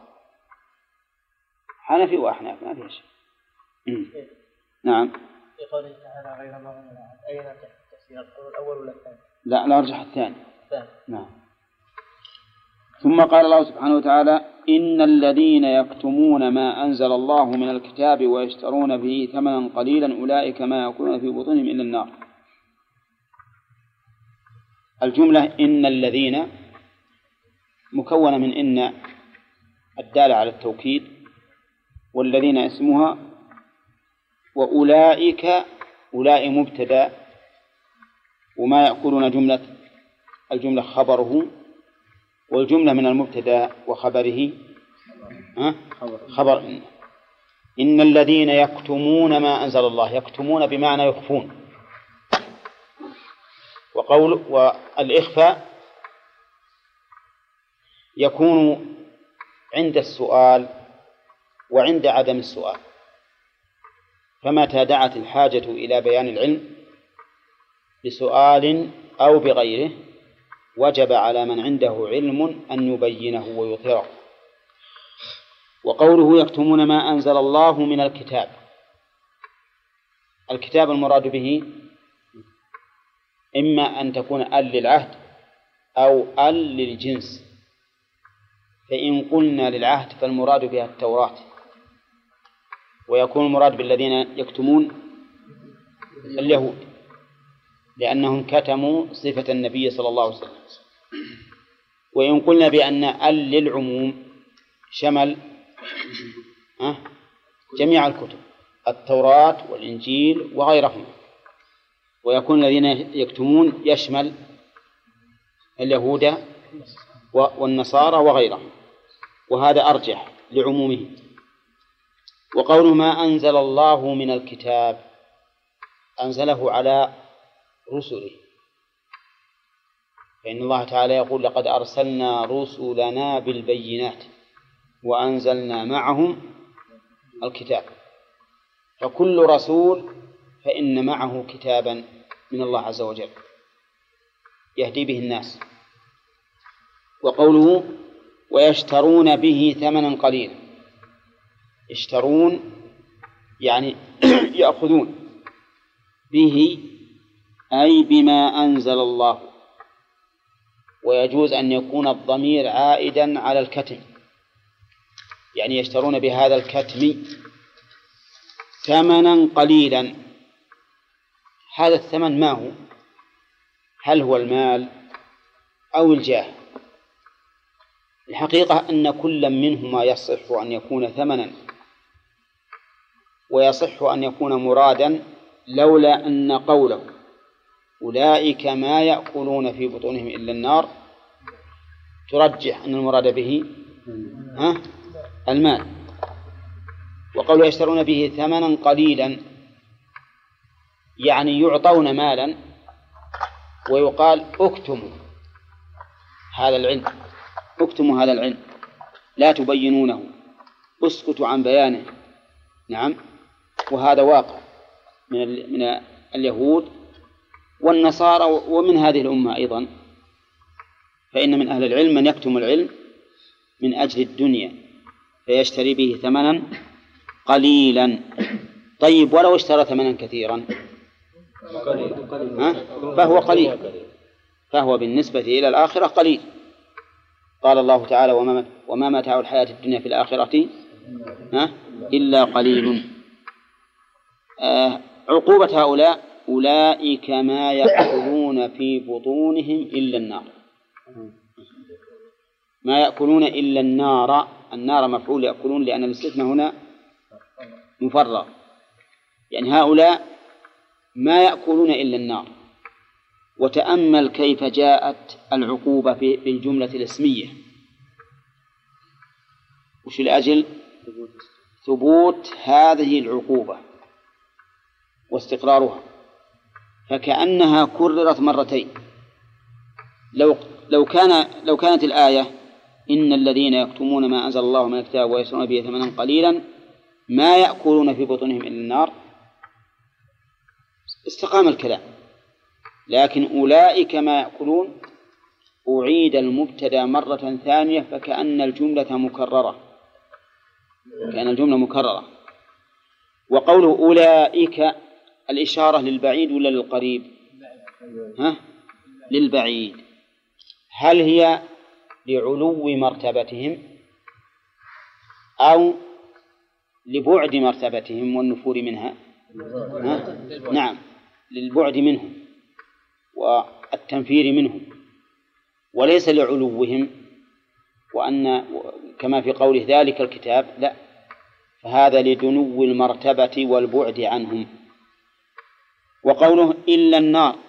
حنفي وأحناف ما فيها شيء. نعم. في قوله تعالى غير مغضوب عليهم، أين التفسير الأول ولا الثاني؟ لا أرجح الثاني. نعم. ثم قال الله سبحانه وتعالى إن الذين يكتمون ما أنزل الله من الكتاب ويشترون به ثمنا قليلا أولئك ما يأكلون في بطونهم إلا النار. الجملة إن الذين مكونة من إن الدالة على التوكيد، والذين اسمها، وأولئك أولئك مبتدأ، وما يأكلون الجملة خبره، والجملة من المبتدأ وخبره خبر إن الذين يكتمون ما أنزل الله، يكتمون بمعنى يخفون. والإخفاء يكون عند السؤال وعند عدم السؤال، فمتى دعت الحاجة إلى بيان العلم بسؤال أو بغيره وجب على من عنده علم أن يبينه ويظهره. وقوله يكتمون ما أنزل الله من الكتاب، الكتاب المراد به إما أن تكون ال للعهد أو ال للجنس، فإن قلنا للعهد فالمراد بها التوراة، ويكون المراد بالذين يكتمون اليهود لأنهم كتموا صفة النبي صلى الله عليه وسلم. وإن قلنا بأن ال للعموم شمل جميع الكتب، التوراة والإنجيل وغيرهم، ويكون الذين يكتمون يشمل اليهود والنصارى وغيرهم، وهذا أرجح لعمومه. وقول ما أنزل الله من الكتاب أنزله على رسله، فإن الله تعالى يقول لقد أرسلنا رسلنا بالبينات وأنزلنا معهم الكتاب، فكل رسول فإن معه كتابا من الله عز وجل يهدي به الناس. وقوله ويشترون به ثمنا قليلا، يشترون يعني يأخذون به أي بما أنزل الله، ويجوز أن يكون الضمير عائدا على الكتم، يعني يشترون بهذا الكتم ثمنا قليلا. هذا الثمن ما هو؟ هل هو المال أو الجاه؟ الحقيقة أن كل منهما يصح أن يكون ثمنا ويصح أن يكون مرادا، لولا أن قوله أولئك ما يأكلون في بطونهم إلا النار ترجح أن المراد به المال. وقوله يشترون به ثمنا قليلا يعني يعطون مالا ويقال اكتموا هذا العلم، اكتموا هذا العلم لا تبينونه، اسكتوا عن بيانه. نعم، وهذا واقع من اليهود والنصارى ومن هذه الأمة أيضا، فإن من أهل العلم من يكتم العلم من أجل الدنيا فيشتري به ثمنا قليلا. طيب ولو اشترى ثمنا كثيرا فهو قليل، فهو بالنسبة إلى الآخرة قليل. قال الله تعالى وما متاع الحياة الدنيا في الآخرة إلا قليل. عقوبة هؤلاء أولئك ما يأكلون في بطونهم إلا النار، ما يأكلون إلا النار. النار مفعول يأكلون لأن الاستثناء هنا مفرغ، يعني هؤلاء ما يأكلون إلا النار. وتأمل كيف جاءت العقوبة في الجملة الاسمية، وش لأجل ثبوت هذه العقوبة واستقرارها، فكأنها كررت مرتين. لو كانت الآية إن الذين يكتمون ما أنزل الله من الكتاب ويشترون به ثمنا قليلا ما يأكلون في بطونهم إلا النار استقام الكلام، لكن أولئك ما يأكلون أعيد المبتدأ مرة ثانية فكأن الجملة مكررة، كأن الجملة مكررة. وقوله أولئك الإشارة للبعيد ولا للقريب؟ للبعيد. هل هي لعلو مرتبتهم أو لبعد مرتبتهم والنفور منها؟ نعم، للبعد منهم والتنفير منهم، وليس لعلوهم، وأن كما في قوله ذلك الكتاب، لا، فهذا لدنو المرتبة والبعد عنهم. وقوله إلا النار،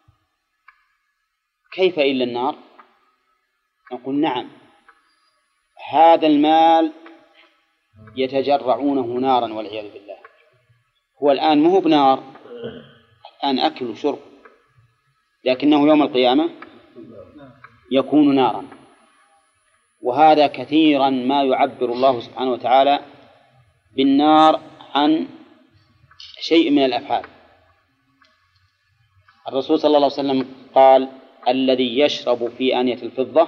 كيف إلا النار؟ نقول نعم، هذا المال يتجرعونه نارا والعياذ بالله. هو الآن مو بنار، الآن أكل وشرب، لكنه يوم القيامة يكون نارا. وهذا كثيرا ما يعبر الله سبحانه وتعالى بالنار عن شيء من الأفعال. الرسول صلى الله عليه وسلم قال الذي يشرب في آنية الفضة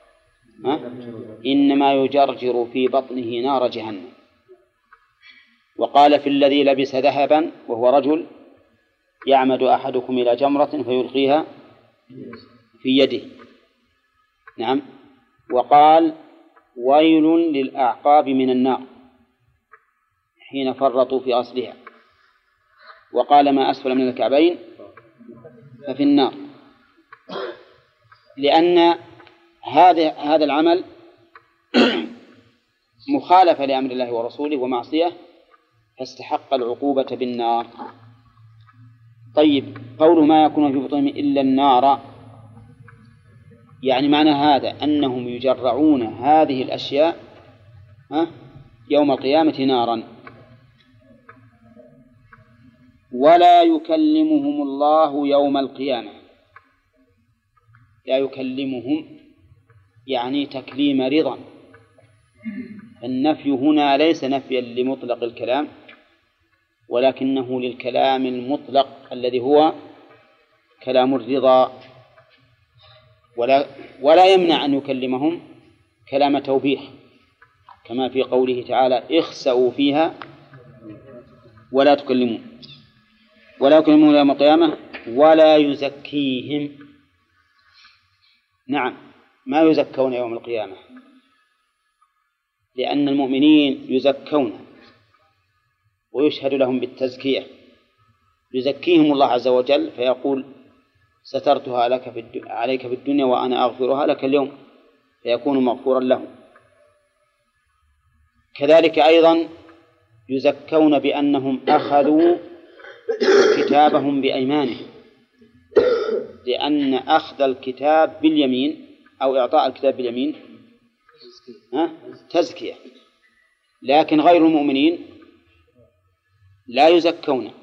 إنما يجرجر في بطنه نار جهنم. وقال في الذي لبس ذهبا وهو رجل يعمد أحدكم إلى جمرة فيلقيها في يده. نعم. وقال ويل للأعقاب من النار حين فرطوا في أصلها. وقال ما أسفل من الكعبين ففي النار، لأن هذا العمل مخالفة لأمر الله ورسوله ومعصية فاستحق العقوبة بالنار. طيب، قوله ما يكون في بطونهم إلا النار، يعني معنى هذا أنهم يجرعون هذه الأشياء يوم القيامة نارا. ولا يكلمهم الله يوم القيامة، لا يكلمهم يعني تكليم رضا. النفي هنا ليس نفيا لمطلق الكلام، ولكنه للكلام المطلق الذي هو كلام الرضا. ولا يمنع أن يكلمهم كلام توبيخ، كما في قوله تعالى اخسأوا فيها ولا تكلمون. ولا يكلمون يوم القيامة ولا يزكيهم. نعم ما يزكون يوم القيامة، لأن المؤمنين يزكون ويشهد لهم بالتزكية، يزكيهم الله عز وجل فيقول سترتها لك عليك في الدنيا وأنا أغفرها لك اليوم، فيكون مغفورا لهم. كذلك أيضا يزكون بأنهم أخذوا كتابهم بأيمانهم، لأن أخذ الكتاب باليمين أو إعطاء الكتاب باليمين تزكية. لكن غير المؤمنين لا يزكون،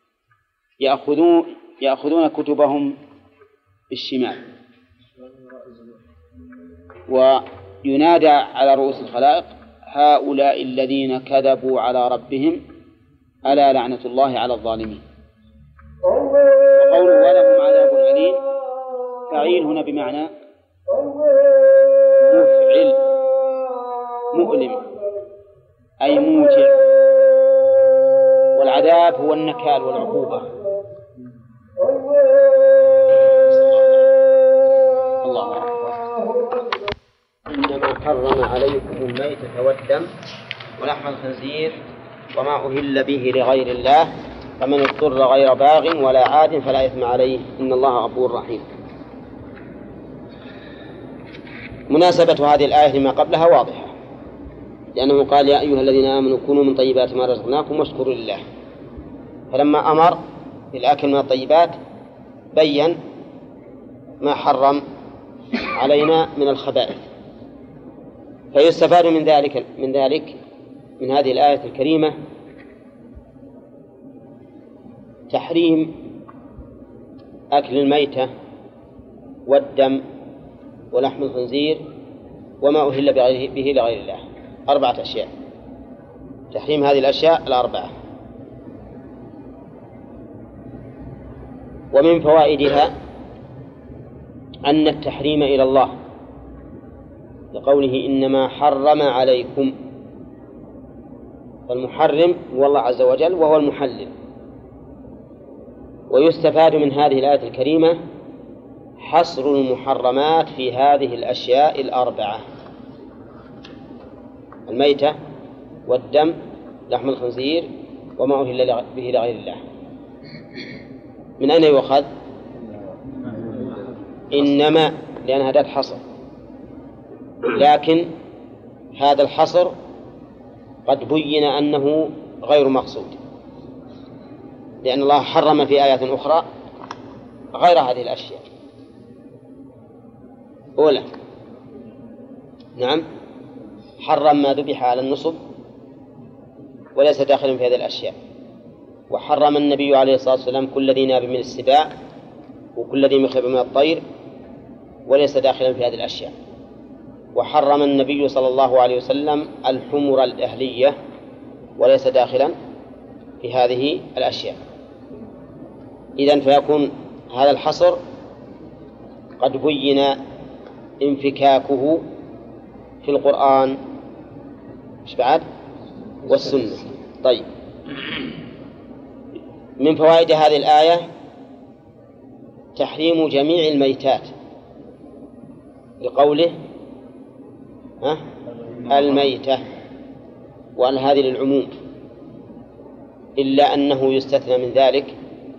يأخذون كتبهم بالشمال، وينادى على رؤوس الخلائق هؤلاء الذين كذبوا على ربهم ألا لعنة الله على الظالمين. وقوله ولهم عذاب أليم فعيل هنا بمعنى مفعل مؤلم أي موجع، والعذاب هو النكال والعقوبة. الله أكبر. إنما حرم عليكم الميتة والدم ولحم الخنزير وما أهل به لغير الله فمن اضطر غير باغ ولا عاد فلا إثم عليه إن الله غفور رحيم. مناسبة هذه الآية لما قبلها واضحة، لأنه قال يا أيها الذين آمنوا كونوا من طيبات ما رزقناكم واشكروا لله، فلما أمر بالأكل من الطيبات بين ما حرم علينا من الخبائث. فيستفاد من هذه الآية الكريمة تحريم أكل الميتة والدم ولحم الخنزير وما أهل به لغير الله، 4 أشياء، تحريم هذه الأشياء 4. ومن فوائدها أن التحريم إلى الله لقوله إنما حرم عليكم، فالمحرم هو الله عز وجل وهو المحلل. ويستفاد من هذه الآية الكريمة حصر المحرمات في هذه الأشياء 4: الميتة والدم لحم الخنزير وما أهل به لغير الله. من أين يؤخذ؟ إنما، لأن هذا حصر، لكن هذا الحصر قد بين أنه غير مقصود، لأن الله حرم في آيات أخرى غير هذه الأشياء. أولا نعم حرم ما ذبح على النصب وليس داخلا في هذه الأشياء، وحرم النبي عليه الصلاة والسلام كل ذي ناب من السباع وكل ذي مخلب من الطير وليس داخلا في هذه الأشياء، وحرم النبي صلى الله عليه وسلم الحمر الأهلية وليس داخلا في هذه الأشياء. إذن فيكون هذا الحصر قد بين انفكاكه في القرآن مش بعد والسنة. طيب، من فوائد هذه الآية تحريم جميع الميتات لقوله الميتة، وأن هذه للعموم، إلا أنه يستثنى من ذلك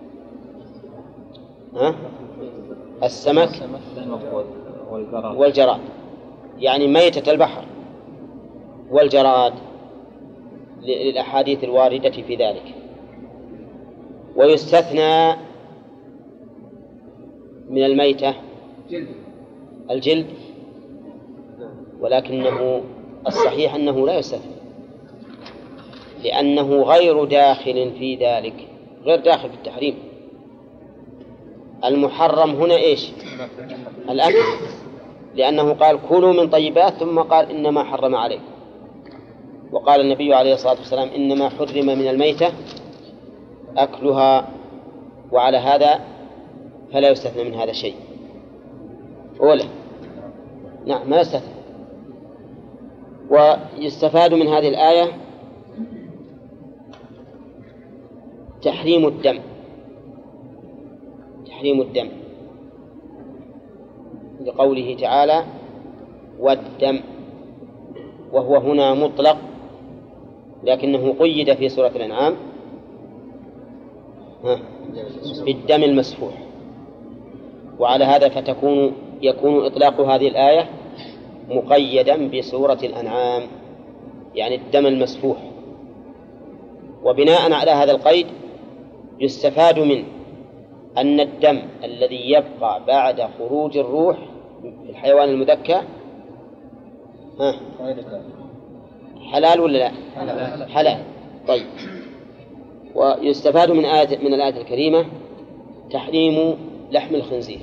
السمك والجراد، يعني ميتة البحر والجراد للأحاديث الواردة في ذلك. ويستثنى من الميتة الجلد، ولكنه الصحيح أنه لا يستثنى، لأنه غير داخل في ذلك، غير داخل في التحريم. المحرم هنا إيش؟ الأكل، لأنه قال كلوا من طيبات ثم قال إنما حرم عليكم، وقال النبي عليه الصلاة والسلام إنما حرم من الميتة أكلها، وعلى هذا فلا يستثنى من هذا شيء. أولا نعم ما يستثنى. ويستفاد من هذه الآية تحريم الدم، لقوله تعالى والدم، وهو هنا مطلق لكنه قيد في سورة الأنعام بالدم المسفوح، وعلى هذا يكون إطلاق هذه الآية مقيدا بسورة الأنعام، يعني الدم المسفوح. وبناء على هذا القيد يستفاد منه أن الدم الذي يبقى بعد خروج الروح في الحيوان المذكى حلال ولا لا؟ حلال. طيب، ويستفاد من الآية الكريمة تحريم لحم الخنزير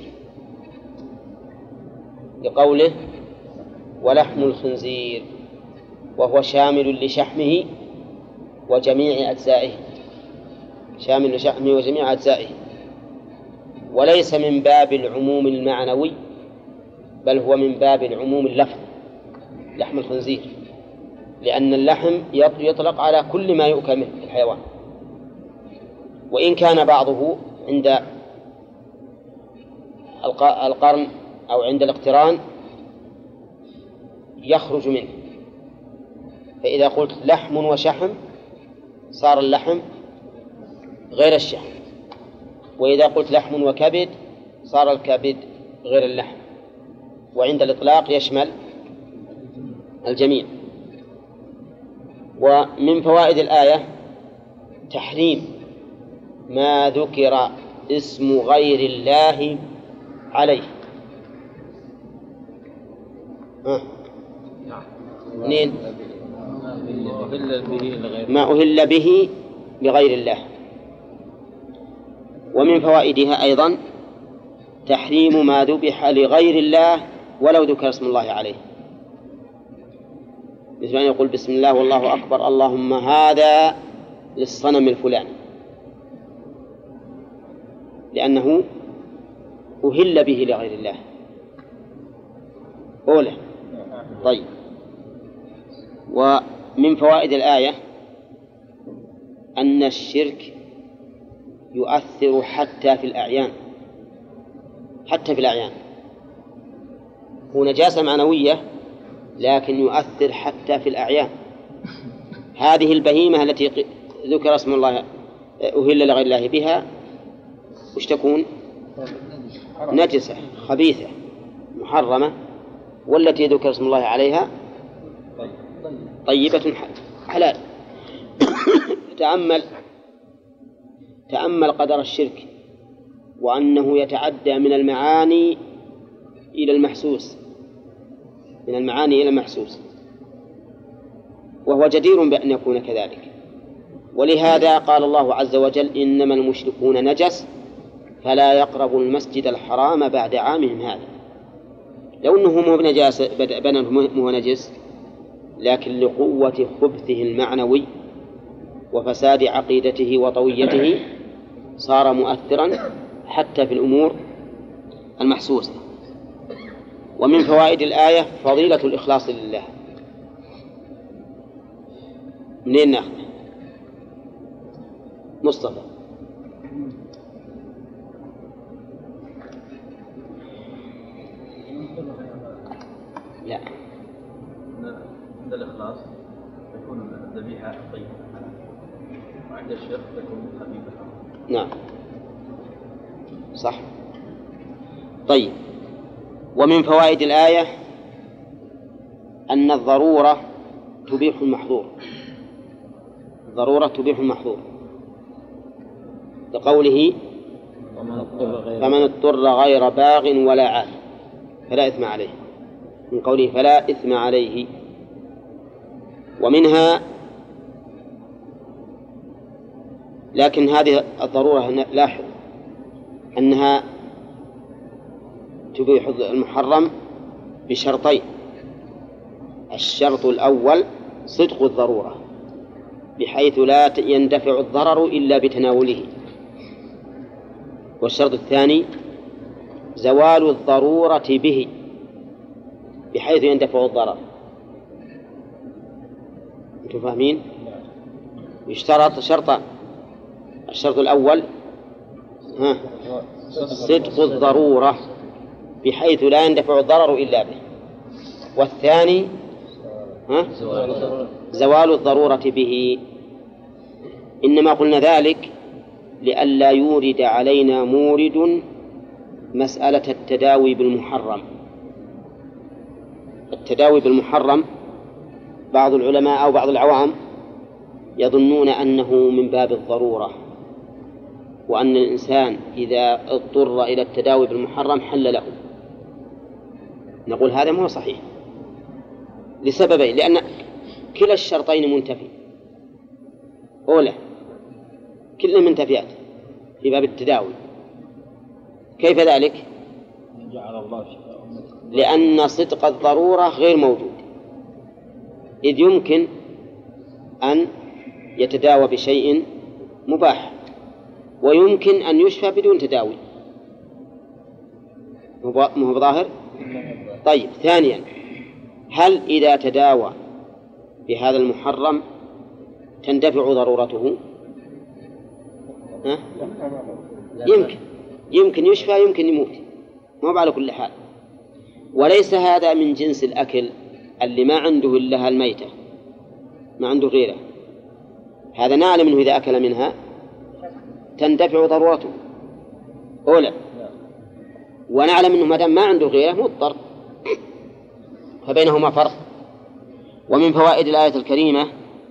لقوله ولحم الخنزير، وهو شامل لشحمه وجميع أجزائه، شامل لشحمه وجميع أجزائه، وليس من باب العموم المعنوي بل هو من باب العموم اللفظي، لحم الخنزير، لأن اللحم يطلق على كل ما يؤكل من الحيوان، وإن كان بعضه عند القرن أو عند الاقتران يخرج منه، فإذا قلت لحم وشحم صار اللحم غير الشحم، وإذا قلت لحم وكبد صار الكبد غير اللحم، وعند الإطلاق يشمل الجميع. ومن فوائد الآية تحريم ما ذكر اسم غير الله عليه. اثنين، ما أهل به لغير الله. ومن فوائدها أيضا تحريم ما ذبح لغير الله ولو ذكر اسم الله عليه، مثل أن يقول بسم الله والله أكبر اللهم هذا للصنم الفلاني، لأنه أهل به لغير الله أولى. طيب، ومن فوائد الآية أن الشرك يؤثر حتى في الأعيان، حتى في الأعيان هو نجاسة معنوية لكن يؤثر حتى في الأعيان. هذه البهيمة التي ذكر اسم الله أهل لغير الله بها وش تكون؟ نجسة خبيثة محرمة، والتي ذكر اسم الله عليها طيبة حلال. تأمل قدر الشرك وأنه يتعدى من المعاني إلى المحسوس، من المعاني إلى المحسوس، وهو جدير بأن يكون كذلك. ولهذا قال الله عز وجل إنما المشركون نجس فلا يقربوا المسجد الحرام بعد عامهم هذا. لو أنه مو بنجاسة بنه مو نجس، لكن لقوة خبثه المعنوي وفساد عقيدته وطويته صار مؤثرا حتى في الأمور المحسوسة. ومن فوائد الآية فضيلة الإخلاص لله. منين نأخذ؟ مصطفى. لا، عند الإخلاص تكون الذبيحة طيبة وعند الشرك تكون خفيفة. نعم صح. طيب، ومن فوائد الآية أن الضرورة تبيح المحظور، الضرورة تبيح المحظور، لقوله فمن اضطر غير باغ ولا عاد فلا إثم عليه، من قوله فلا إثم عليه. ومنها لكن هذه الضرورة لاحظ أنها تبيح المحرم بشرطين: الشرط الأول صدق الضرورة بحيث لا يندفع الضرر إلا بتناوله، والشرط الثاني زوال الضرورة به بحيث يندفع الضرر. أنتم فاهمين؟ يشترط شرطان: الشرط الأول صدق الضرورة بحيث لا يندفع الضرر إلا به. والثاني زوال الضرورة به. إنما قلنا ذلك لئلا يورد علينا مورد مسألة التداوي بالمحرم. التداوي بالمحرم بعض العلماء أو بعض العوام يظنون أنه من باب الضرورة، وأن الإنسان إذا اضطر إلى التداوي بالمحرم حل له. نقول هذا مو صحيح لسببين: لأن كلا الشرطين منتفي، أولى كل منتفيات في باب التداوي. كيف ذلك؟ لأن صدق الضرورة غير موجود، إذ يمكن أن يتداوى بشيء مباح ويمكن أن يشفى بدون تداوي. مو بظاهر؟ طيب، ثانيا، هل إذا تداوى بهذا المحرم تندفع ضرورته؟ يمكن يشفى يمكن يموت، ما على كل حال. وليس هذا من جنس الأكل اللي ما عنده إلا الميتة، ما عنده غيره. هذا نعلم أنه إذا أكل منها تندفع ضرورته أولى، ونعلم أنه مادام ما عنده غيره مضطر، فبينهما فرق. ومن فوائد الآية الكريمة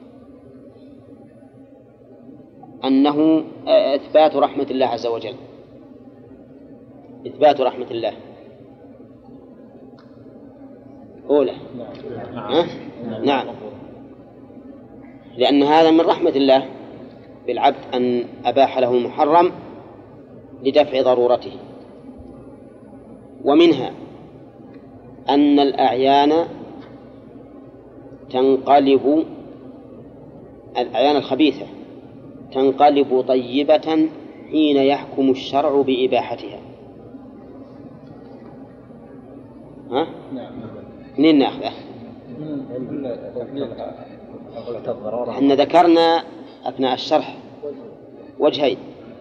أنه إثبات رحمة الله عز وجل، إثبات رحمة الله أولى. نعم، لأن هذا من رحمة الله بالعبد أن أباح له المحرم لدفع ضرورته. ومنها أن الأعيان تنقلب، الأعيان الخبيثة تنقلب طيبة حين يحكم الشرع بإباحتها. منين نأخذه؟ إحنا ذكرنا أثناء الشرح وجهين،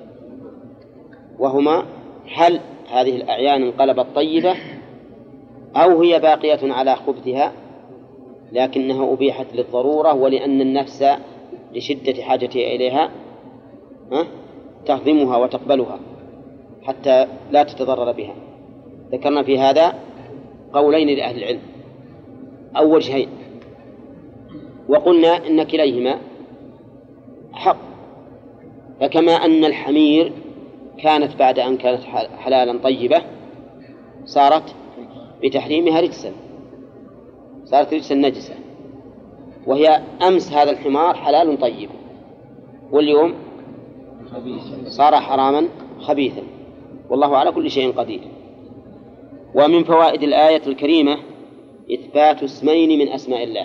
وهما: هل هذه الأعيان انقلبت طيبة أو هي باقية على خبثها لكنها أبيحت للضرورة ولأن النفس لشدة حاجتها إليها تهضمها وتقبلها حتى لا تتضرر بها. ذكرنا في هذا قولين لأهل العلم أو وجهين، وقلنا إن كليهما حق. فكما أن الحمير كانت بعد أن كانت حلالا طيبة صارت بتحريمها رجسا، صارت رجسا نجسة، وهي أمس هذا الحمار حلال طيب واليوم صار حراما خبيثا، والله على كل شيء قدير. ومن فوائد الآية الكريمة إثبات اسمين من أسماء الله،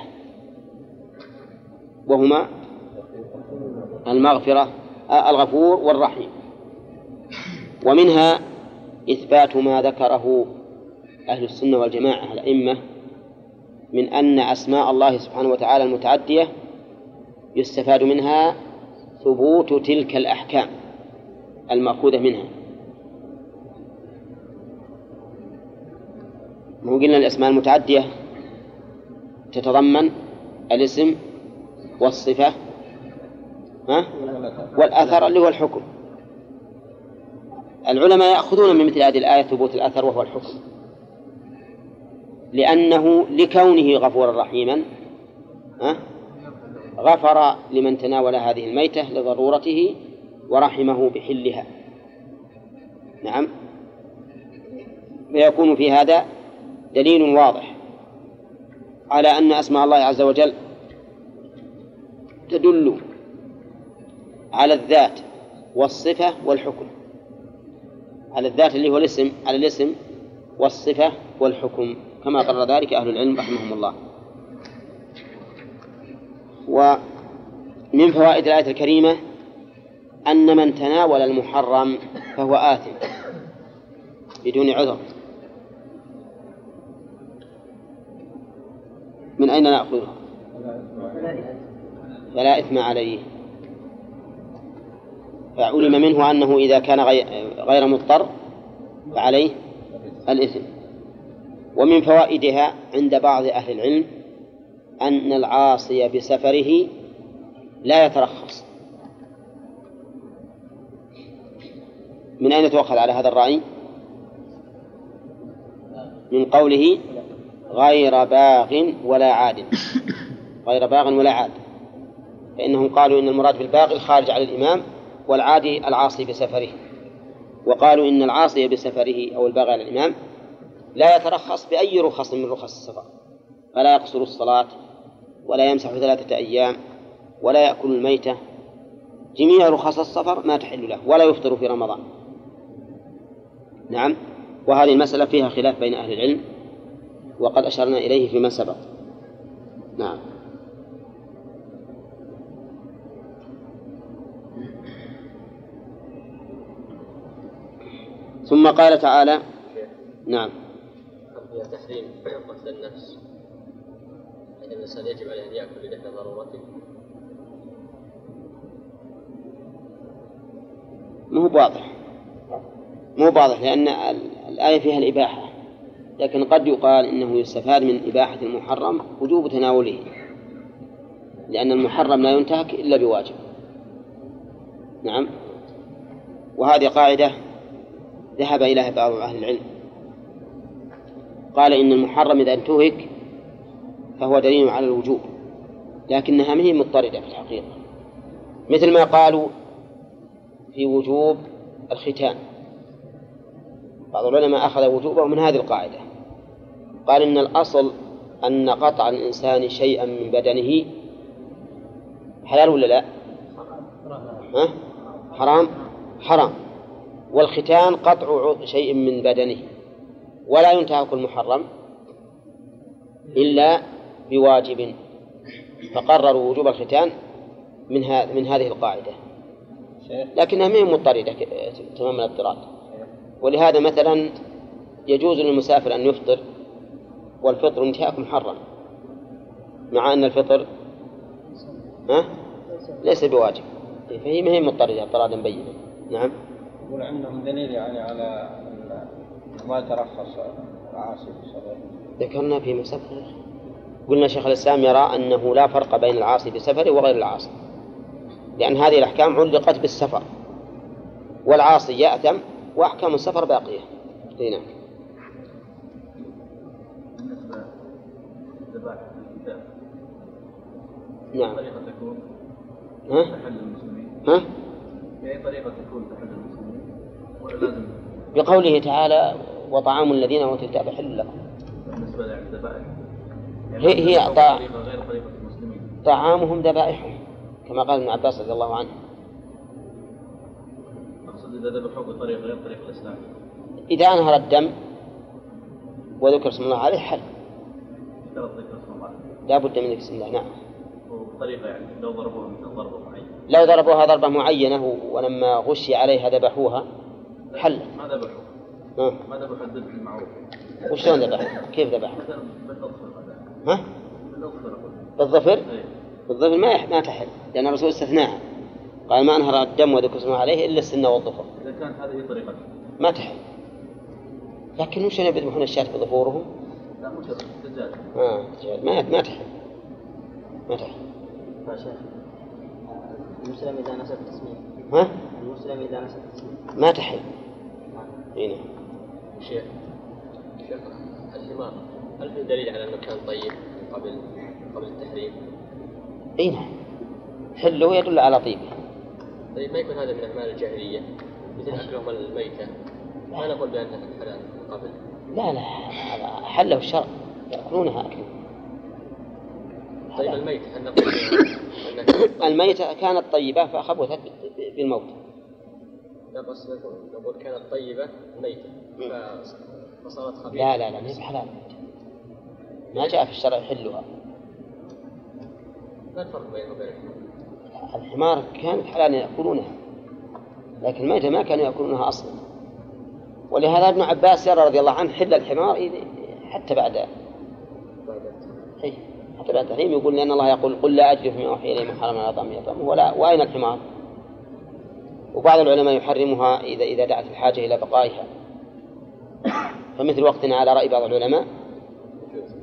وهما المغفرة الغفور والرحيم. ومنها إثبات ما ذكره أهل السنة والجماعة الأئمة من أن أسماء الله سبحانه وتعالى المتعدية يستفاد منها ثبوت تلك الأحكام المأخوذة منها. ما قلنا الأسماء المتعدية تتضمن الاسم والصفة والأثر اللي هو الحكم. العلماء يأخذون من مثل هذه الآية ثبوت الأثر وهو الحكم، لأنه لكونه غفورا رحيما غفر لمن تناول هذه الميتة لضرورته ورحمه بحلها. نعم، فيكون في هذا دليل واضح على أن أسماء الله عز وجل تدل على الذات والصفة والحكم، على الذات اللي هو الاسم، على الاسم والصفة والحكم، كما قرر ذلك أهل العلم رحمهم الله. ومن فوائد الآية الكريمة أن من تناول المحرم فهو آثم بدون عذر. من أين نأخذها؟ فلا إثم عليه. فعلم منه أنه إذا كان غير مضطر فعليه الإثم. ومن فوائدها عند بعض أهل العلم أن العاصي بسفره لا يترخص. من أين تؤخذ على هذا الرأي؟ من قوله غير باغ ولا عاد، غير باغ ولا عاد، فإنهم قالوا إن المراد بالباغي الخارج على الإمام، والعادي العاصي بسفره. وقالوا إن العاصي بسفره أو الباغي على الإمام لا يترخص بأي رخص من رخص السفر، فلا يقصر الصلاة ولا يمسح 3 أيام ولا يأكل الميتة، جميع رخص السفر ما تحل له، ولا يفطر في رمضان. نعم، وهذه المسألة فيها خلاف بين أهل العلم وقد أشرنا إليه فيما سبق. نعم. ثم قال تعالى نعم هي تحريم قتل النفس، إن الإنسان يجب عليه أن يأكل لدفع ضرورته. مو واضح لأن الآية فيها الإباحة، لكن قد يقال إنه يستفاد من إباحة المحرم وجوب تناوله، لأن المحرم لا ينتهك إلا بواجب. نعم، وهذه قاعدة ذهب إليها بعض أهل العلم، قال إن المحرم إذا انتهك فهو دليل على الوجوب، لكنها ما هي مضطردة في الحقيقة، مثل ما قالوا في وجوب الختان. بعض العلماء أخذ وجوبه من هذه القاعدة، قال إن الأصل أن قطع الإنسان شيئا من بدنه حلال ولا لا؟ حرام. والختان قطع شيء من بدنه، ولا ينتهك المحرم إلا بواجب، فقرروا وجوب الختان من هذه القاعدة، لكنها ما هي مضطردة تمام الاضطراد. ولهذا مثلا يجوز للمسافر أن يفطر، والفطر انتهاك محرم، مع أن الفطر ليس بواجب، فهي ما هي مضطردة اضطرادا بينا. نعم. يقول عندهم دليل يعني على ما ترخص العاصي بسفره. ذكرنا في مسافر، قلنا شيخ الإسلام يرى أنه لا فرق بين العاصي بسفره وغير العاصي، لأن هذه الأحكام علقت بالسفر، والعاصي يأثم وأحكام السفر باقية. هنا بالنسبة لذبائح الكتاب، نعم، طريقة تكون تحل المسلمين، بأي طريقة تكون تحل المسلمين، ولا لازم بقوله تعالى وطعام الذين أوتوا الكتاب حل لكم. بالنسبة للذبائح هي طريقة غير طريقة المسلمين، طعامهم ذبائحهم، كما قال ابن عباس رضي الله عنه. أقصد إذا ذبحوا بطريقة غير طريقة الإسلام، إذا أنهر الدم وذكر اسم الله عليه حل، اشترط ذكر اسم الله، لا بد من ذكر اسم الله. نعم، وبطريقة يعني لو ضربوها مثل ضربة معينة، لو ضربوها ضربة معينة ولما غشي عليها ذبحوها حل. ما ذبحوا ما ذبحوا الذبح المعروف. وشلون ذبحوا؟ كيف ذبحوا؟ مثلا بالأظفر بالظفر؟ بالظفر ما تحل، لأن الرسول استثناها، قال ما أنهر الدم وذكر اسمه عليه إلا السن والظفر. إذا كانت هذه طريقة ما تحل. لكن وش يذبحون الشاة بظفورهم؟ لا مو شرط دجاج. ما تحل. يا شيخ، المسلم إذا نسب تسمية. المسلم إذا نسب تسمية ما تحل. هنا شيخ الحمار، هل في دليل على أنه كان طيب قبل التحريم؟ اي نعم، حله يدل على طيبه. طيب ما يكون هذا من أعمال الجاهلية مثل أكلهم الميتة؟ ما نقول بأنها حلال قبل. لا حله الشرع، يأكلونها أكل. طيب الميتة هل نقول الميتة كانت طيبة فخبثت بالموت. لا بس نقول كانت طيبة ميتة فصارت خبيثة. لا ما هي بحلال، ما جاء في الشرع يحلها. ما الفرق بينه وبين الحمار كانت حلال يأكلونها، لكن الميتة ما كانوا يأكلونها أصلا. ولهذا ابن عباس يرى رضي الله عنه حل الحمار حتى بعد التحريم، يقول لأن الله يقول قل لا أجد فيما أوحي إلي محرما على طعام يطعمه وأين الحمار. وبعض العلماء يحرمها إذا دعت الحاجة إلى بقائها، فمثل وقتنا على رأي بعض العلماء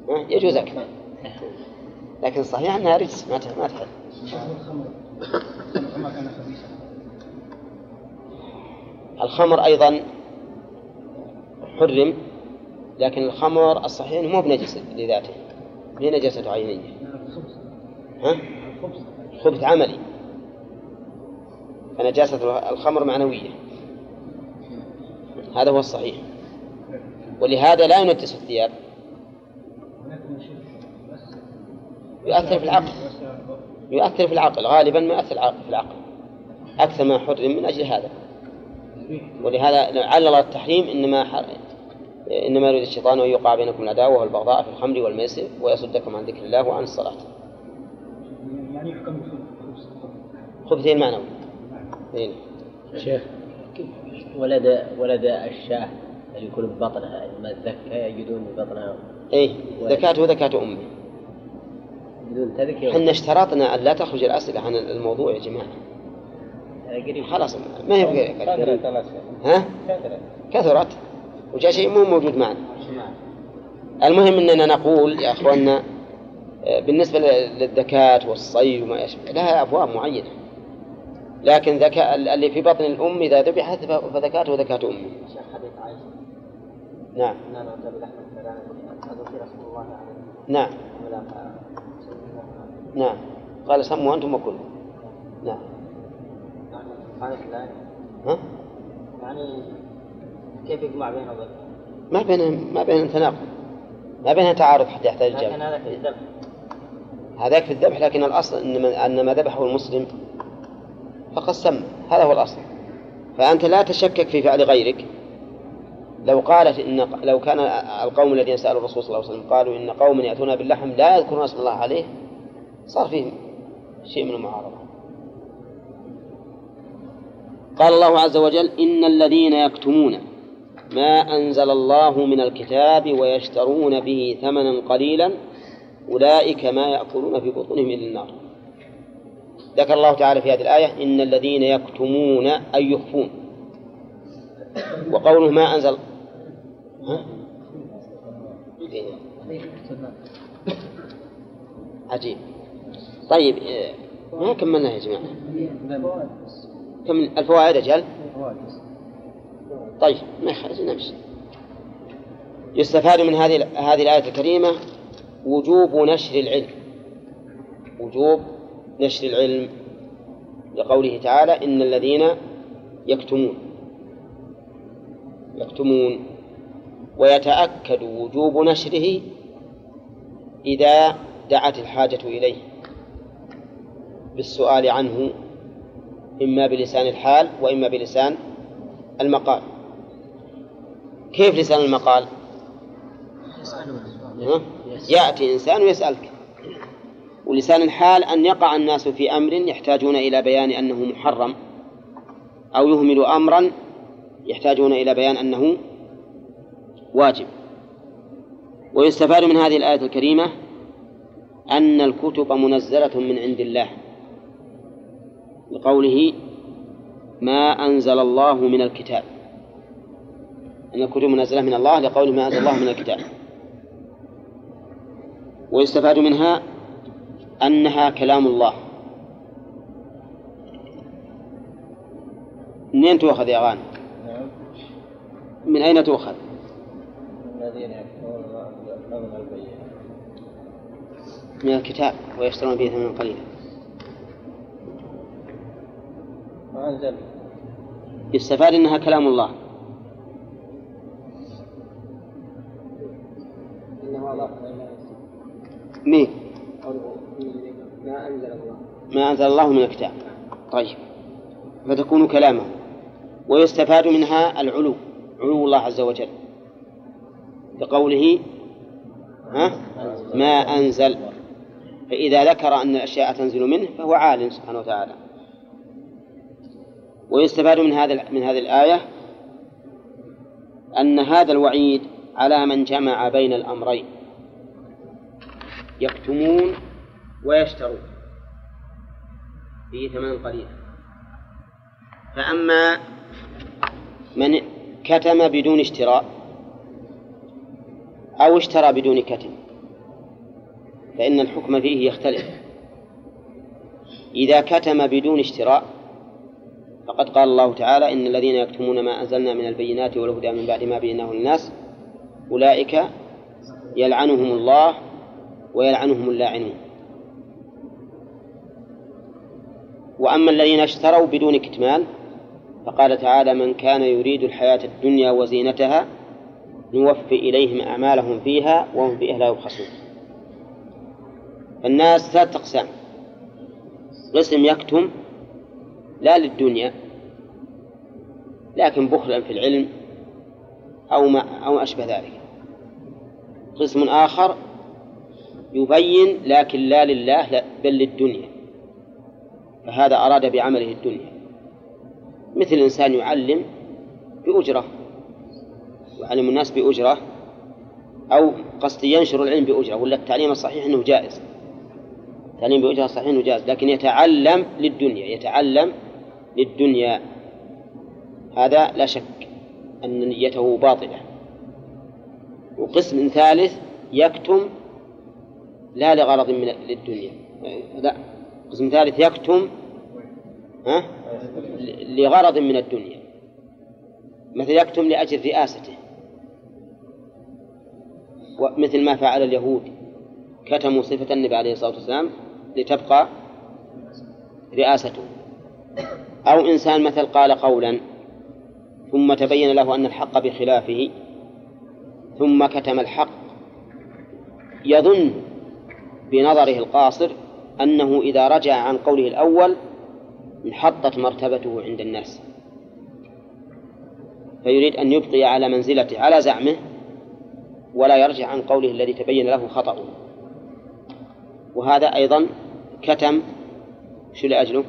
يجوز أكثر، لكن صحيح أنها رجس ما تحل. الخمر أيضا حرم، لكن الخمر الصحيح مو بنجس لذاته، هي نجاسة عينية. خبث عملي، فنجاسة الخمر معنوية، هذا هو الصحيح. ولهذا لا ينجس الثياب، يؤثر في العقل غالبا، ما يؤثر في العقل أكثر ما حرم من أجل هذا. ولهذا علل التحريم إنما يريد الشيطان أن يوقع بينكم العداوة والبغضاء في الخمر والميسر ويصدكم عن ذكر الله وعن الصلاة. يعني يحكم خبثين معنوي. شيخ، ولد الشاه اللي يكون ببطنها ما الذكاء يجدون ببطنها. ذكاته ذكاة أمه. بدون تذكير. حنا اشترطنا أن لا تخرج الأسئلة عن الموضوع يا جماعة. خلاص ما يبقى. كثرت وجاء شيء مو موجود معنا. المهم أننا نقول يا أخواننا بالنسبة للذكاة والصيد وما يشبه لها أبواب معينة، لكن ذكاء اللي في بطن الأم إذا ذبحت فذكاته ذكاة أمه. نعم. نعم. نعم. قال سموا أنتم وكلوا. نعم. يعني كيف يجمع بين وبين؟ ما بين تناقض، ما بين تعارض حتى يحتاج الجمع. لكن هذا في الذبح. هذاك في الذبح، لكن الأصل أن ما ذبحه المسلم فقد سمى، هذا هو الأصل. فأنت لا تشكك في فعل غيرك. لو كان القوم الذين سألوا الرسول صلى الله عليه وسلم قالوا إن قوم يأتون باللحم لا يذكرون اسم الله عليه، صار فيه شيء من المعارضة. قال الله عز وجل: إن الذين يكتمون ما أنزل الله من الكتاب ويشترون به ثمنا قليلا أولئك ما يأكلون في بطونهم إلا النار. ذكر الله تعالى في هذه الآية إن الذين يكتمون أي يخفون، وقوله ما أنزل عجيب. طيب ما كملنا يا جماعة، كم الفوائد أجل؟ طيب ما يخرج نمشي. يستفاد من هذه الآية الكريمة وجوب نشر العلم، لقوله تعالى إن الذين يكتمون، ويتأكد وجوب نشره إذا دعت الحاجة إليه بالسؤال عنه، إما بلسان الحال وإما بلسان المقال. كيف لسان المقال؟ يأتي إنسان ويسألك. ولسان الحال أن يقع الناس في أمر يحتاجون إلى بيان أنه محرم، أو يهمل أمرا يحتاجون إلى بيان أنه واجب. ويستفاد من هذه الآية الكريمة أن الكتب منزلة من عند الله، لقوله ما أنزل الله من الكتاب، أن الكتب منزلة من الله لقوله ما أنزل الله من الكتاب. ويستفاد منها أنها كلام الله. منين تؤخذ يا غانم؟ من أين تؤخذ؟ الذين يكتمون ما أنزل من البينات من الكتاب ويشترون به ثمنا قليلا. ما أنزل. يستفاد أنها كلام الله. مين؟ ما أنزل الله من الكتاب. طيب، فتكون كلامه. ويستفاد منها علو الله عز وجل بقوله ما أنزل، فإذا ذكر أن الأشياء تنزل منه فهو عال سبحانه وتعالى. ويستفاد من هذه الآية أن هذا الوعيد على من جمع بين الأمرين، يكتمون ويشترون به ثمنا قليلا. فأما من كتم بدون اشتراء أو اشترى بدون كتم فإن الحكم فيه يختلف. إذا كتم بدون اشتراء فقد قال الله تعالى: إن الذين يكتمون ما أنزلنا من البينات والهدى من بعد ما بيناه للناس أولئك يلعنهم الله ويلعنهم اللاعنون. وأما الذين اشتروا بدون كتمان فقال تعالى: من كان يريد الحياة الدنيا وزينتها نوفي إليهم أعمالهم فيها وهم فيها لا يبخسون. الناس 3 أقسام: قسم يكتم لا للدنيا لكن بخلا في العلم أو أشبه ذلك. قسم آخر يبين لكن لا لله بل للدنيا، فهذا أراد بعمله الدنيا، مثل إنسان يعلم بأجرة، يعلم الناس بأجرة، أو قصد ينشر العلم بأجرة، ولا التعليم الصحيح أنه جائز، التعليم بأجرة صحيح أنه جائز، لكن يتعلم للدنيا، هذا لا شك أن نيته باطلة. وقسم ثالث يكتم لا لغرض من للدنيا، لا، قسم ثالث يكتم لغرض من الدنيا، مثل يكتم لأجل رئاسته، ومثل ما فعل اليهود، كتموا صفة النبي عليه الصلاة والسلام لتبقى رئاسته. أو إنسان مثل قال قولا ثم تبين له أن الحق بخلافه ثم كتم الحق، يظن بنظره القاصر أنه إذا رجع عن قوله الأول انحطت مرتبته عند الناس، فيريد أن يبقي على منزلته على زعمه ولا يرجع عن قوله الذي تبين له خطأه. وهذا أيضا كتم شو لأجله؟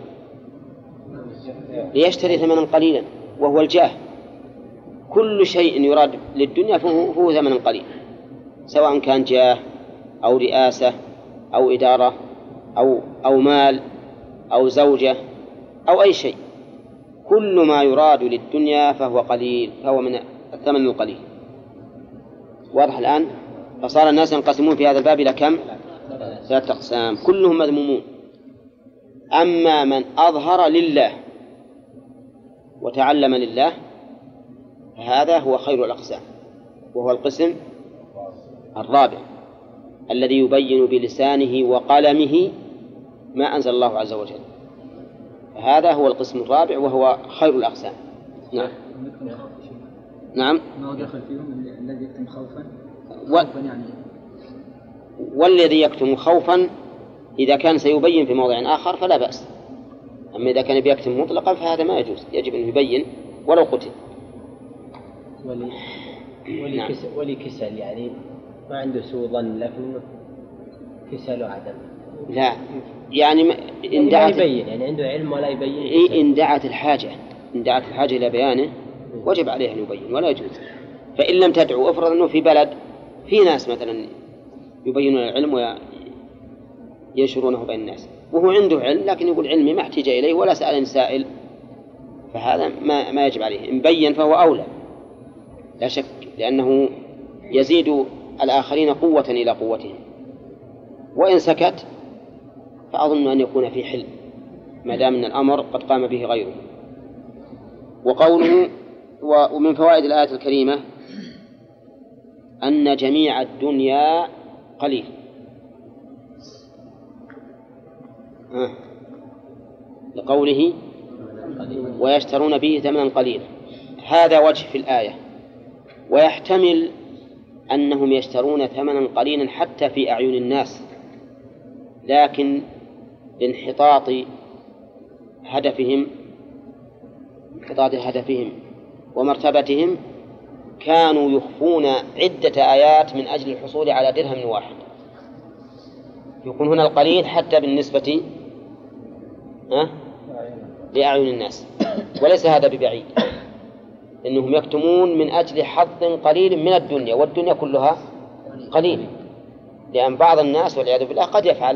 ليشتري ثمنا قليلا وهو الجاه. كل شيء يراد للدنيا فهو ثمن قليل، سواء كان جاه أو رئاسة أو إدارة أو مال أو زوجة أو أي شيء، كل ما يراد للدنيا فهو قليل، فهو من الثمن القليل. واضح الآن؟ فصار الناس ينقسمون في هذا الباب إلى كم؟ 3 أقسام، كلهم مذمومون. أما من أظهر لله وتعلم لله هذا هو خير الأقسام، وهو القسم الرابع الذي يبين بلسانه وقلمه ما أنزل الله عز وجل، هذا هو القسم الرابع وهو خير الأقسام. نعم. ما هو داخل فيهم الذي يكتم خوفا يعني. والذي يكتم خوفا إذا كان سيبين في موضع آخر فلا بأس، أما إذا كان بيكتم مطلقا فهذا ما يجوز، يجب أن يبين ولو قتل. ولي كسل يعني ما عنده سوء ظن لكنه كسل وعدم. لا يعني إن دعت يبين، يعني عنده علم ولا يبين. إن دعت الحاجة إلى بيانه وجب عليه أن يبين ولا يجوز. فإن لم تدعو، افرض أنه في بلد في ناس مثلا يبينون العلم وينشرونه بين الناس وهو عنده علم لكن يقول علمي ما احتاج إليه ولا سألني سائل، فهذا ما يجب عليه. إن بين فهو أولى لا شك، لأنه يزيد الآخرين قوة إلى قوتهم. وإن سكت فأظن أن يكون في حل ما دام أن الأمر قد قام به غيره. وقوله ومن فوائد الآية الكريمة أن جميع الدنيا قليل. لقوله ويشترون به ثمنا قليلا، هذا وجه في الآية، ويحتمل أنهم يشترون ثمنا قليلا حتى في أعين الناس، لكن لانحطاط هدفهم ومرتبتهم كانوا يخفون عدة آيات من أجل الحصول على درهم واحد. يكون هنا القليل حتى بالنسبة لأعين الناس، وليس هذا ببعيد، إنهم يكتمون من أجل حظ قليل من الدنيا، والدنيا كلها قليل، لأن بعض الناس والعياذ بالله قد يفعل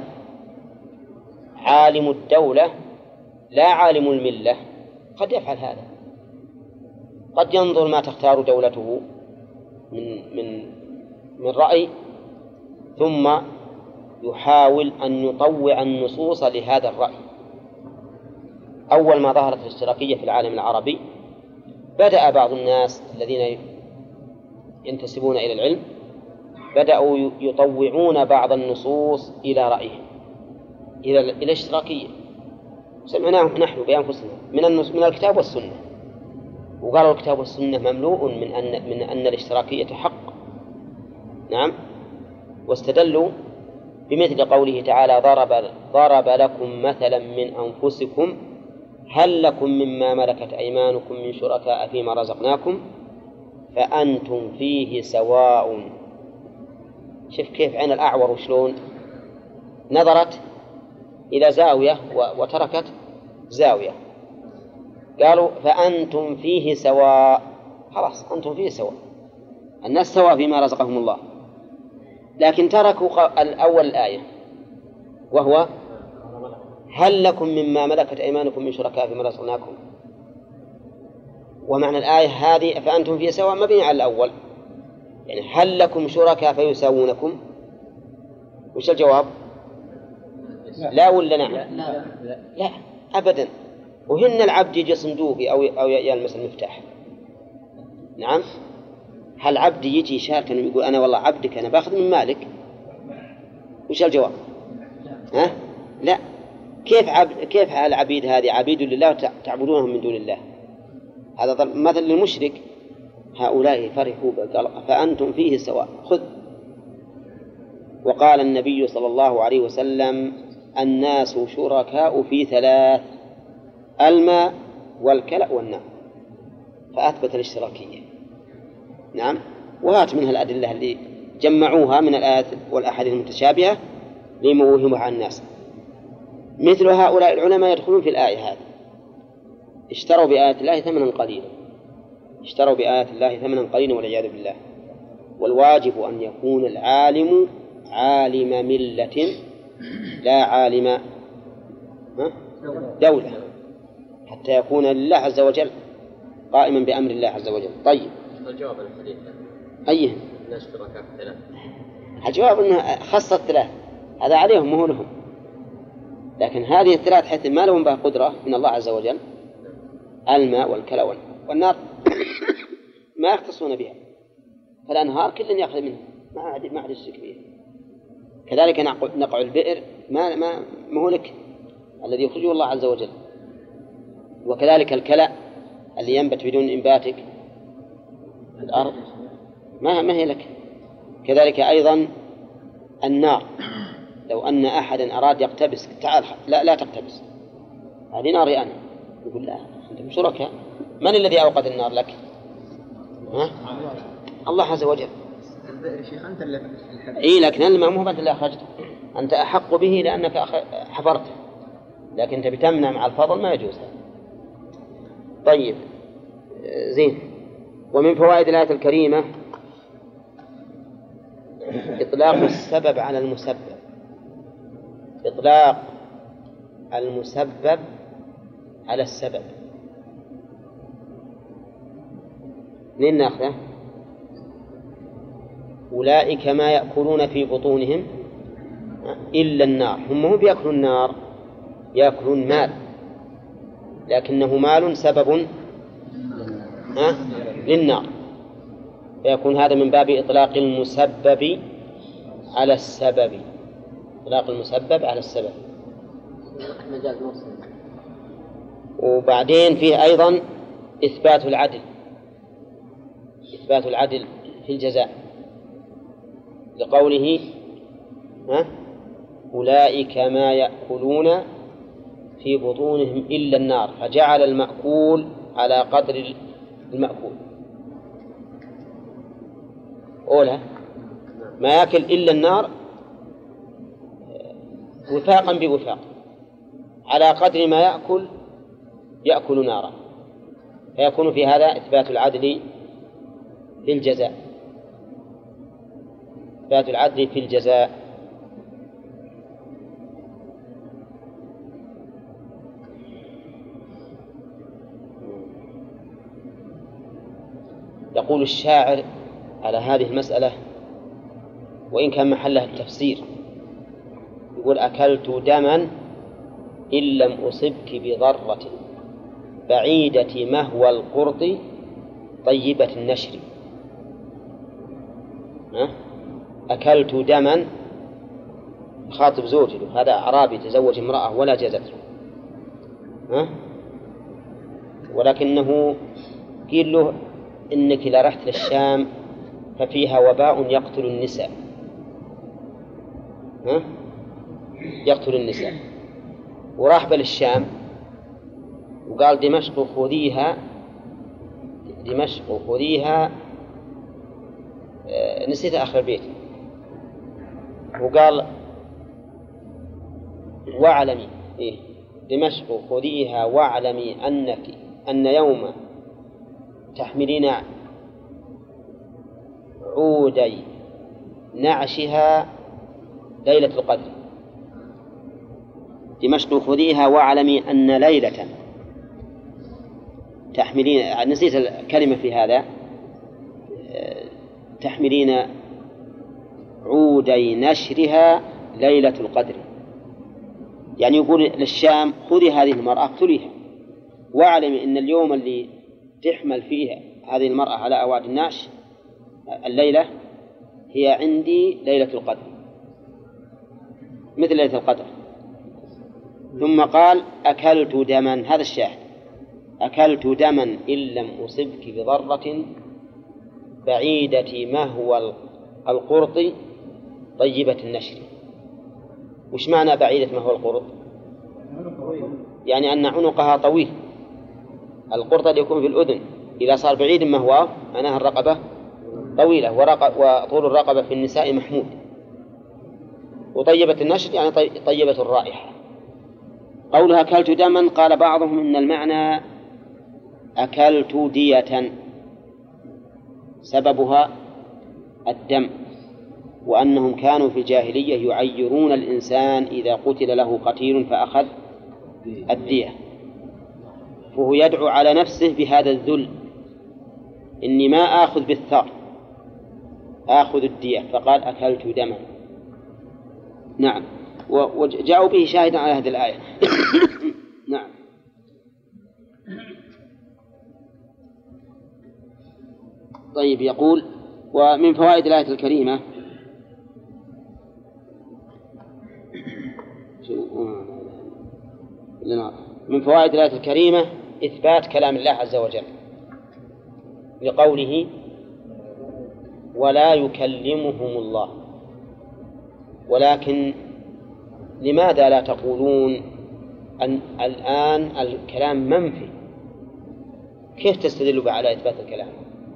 عالم الدولة لا عالم الملة، قد يفعل هذا، قد ينظر ما تختار دولته من رأي ثم يحاول أن يطوع النصوص لهذا الرأي. أول ما ظهرت الاشتراكية في العالم العربي بدأ بعض الناس الذين ينتسبون إلى العلم بدأوا يطوعون بعض النصوص إلى رأيهم، إلى الاشتراكية. سمعناهم نحن بأنفسنا من الكتاب والسنة، وقالوا الكتاب والسنة مملوء من أن الاشتراكية حق. نعم. واستدلوا بمثل قوله تعالى: ضرب لكم مثلا من أنفسكم هل لكم مما ملكت أيمانكم من شركاء فيما رزقناكم فأنتم فيه سواء. شوف كيف عين الأعور وشلون نظرت إلى زاوية وتركت زاوية. قالوا فأنتم فيه سواء، خلاص أنتم فيه سواء، الناس سواء فيما رزقهم الله. لكن تركوا الأول الآية وهو هل لكم مما ملكت أيمانكم من شركاء فيما رزقناكم. ومعنى الآية هذه فأنتم فيه سواء مبني على الأول، يعني هل لكم شركاء فيساوونكم؟ وش الجواب؟ لا ولا نعم؟ لا أبدا. وهن العبد يجي صندوقي أو يلمس المفتاح. نعم. هل عبد يجي شاركا ويقول أنا والله عبدك أنا باخذ من مالك؟ وش الجواب؟ ها؟ لا. كيف العبيد هذه عبيد لله تعبدونهم من دون الله؟ هذا مثل للمشرك. هؤلاء فرحوا فأنتم فيه سواء، خذ. وقال النبي صلى الله عليه وسلم: الناس شركاء في ثلاث: الماء والكلأ والنار. فأثبت الاشتراكية. نعم. وهات منها الأدلة اللي جمعوها من الآيات والأحاديث المتشابهة ليموهمها عن الناس. مثل هؤلاء العلماء يدخلون في الآية هذه، اشتروا بآيات الله ثمنا قليلا، اشتروا بآيات الله ثمنا قليلا والعياذ بالله. والواجب أن يكون العالم عالم ملة لا عالم دولة، حتى يكون لله عز وجل قائما بأمر الله عز وجل. طيب، الجواب عن الحديث أيهن؟ الناس شركاء في ثلاث. الجواب أنه خص الثلاث، هذا عليهم مو لهم. لكن هذه الثلاث حيث ما لهم بها قدرة من الله عز وجل: الماء والكلى والنار ما يختصون بها. فالأنهار كل يأخذ منها، ما عاد يشرك بها. كذلك نقع البئر ما هو لك، الذي يخرجه الله عز وجل. وكذلك الكلى اللي ينبت بدون إنباتك في الأرض ما هي لك. كذلك أيضا النار، لو أن أحدا أراد يقتبس تعال لا تقتبس، هذه ناري أنا، يقول لا أنتم شركاء. من الذي أوقد النار لك؟ الله عز وجل. البئر شيخ أنت اللي إيه، لكن الماء مو أنت اللي أخرجته، أنت أحق به لأنك حفرته، لكن أنت بتمنع مع الفضل، ما يجوز هذا. طيب زين. ومن فوائد الآية الكريمة إطلاق السبب على المسبب، إطلاق المسبب على السبب. منين ناخذه؟ أولئك ما يأكلون في بطونهم إلا النار. هم مو بيأكلون النار، يأكلون مال، لكنه مال سبب للنار، فيكون هذا من باب إطلاق المسبب على السبب، إطلاق المسبب على السبب. وبعدين فيه أيضا إثبات العدل، إثبات العدل في الجزاء، لقوله أولئك ما يأكلون في بطونهم إلا النار، فجعل المأكول على قدر المأكول. أولى ما يأكل إلا النار وفاقا بوفاق، على قدر ما يأكل نارا، فيكون في هذا إثبات العدل في الجزاء، إثبات العدل في الجزاء. يقول الشاعر على هذه المسألة، وإن كان محلها التفسير: يقول أكلت دما إن لم أصبك بضرة بعيدة مهوى القرط طيبة النشر. أكلت دما خاطب زوجي، هذا أعرابي تزوج امرأة ولا جازته، ولكنه قيل له إنك لرحت للشام ففيها وباء يقتل النساء، يقتل النساء، وراح للشام وقال دمشق خذيها نسيت آخر البيت، وقال واعلمي دمشق خذيها واعلمي أن يوم تحملين عودي نعشها ليلة القدر. دمشق خذيها واعلمي أن ليلة تحملين، نسيت الكلمة في هذا، تحملين عودي نشرها ليلة القدر، يعني يقول للشام خذي هذه المرأة اقتليها، واعلمي أن اليوم اللي تحمل فيه هذه المرأة على أواد النعش الليلة هي عندي ليلة القدر مثل ليلة القدر. ثم قال أكلت دما، هذا الشاهد، أكلت دما إن لم أصبك بضرة بعيدة مهوى القرط طيبة النشر. وش معنى بعيدة مهوى القرط؟ يعني أن عنقها طويل، القرط اللي يكون في الأذن إذا صار بعيد مهواه معناها الرقبة طويلة، وطول الرقبة في النساء محمود. وطيبة النشر يعني طيبة الرائحة. قولها أكلت دما قال بعضهم إن المعنى أكلت دية سببها الدم، وأنهم كانوا في الجاهلية يعيرون الإنسان إذا قتل له قتيل فأخذ الدية، فهو يدعو على نفسه بهذا الذل، إني ما آخذ بالثار آخذ الدية، فقال أكلت دما. نعم، وجاءوا به شاهدا على هذه الآية. نعم. طيب، يقول ومن فوائد الآية الكريمة من فوائد الآية الكريمة إثبات كلام الله عز وجل لقوله ولا يكلمهم الله. ولكن لماذا لا تقولون أن الآن الكلام منفي؟ كيف تستدلوا على إثبات الكلام؟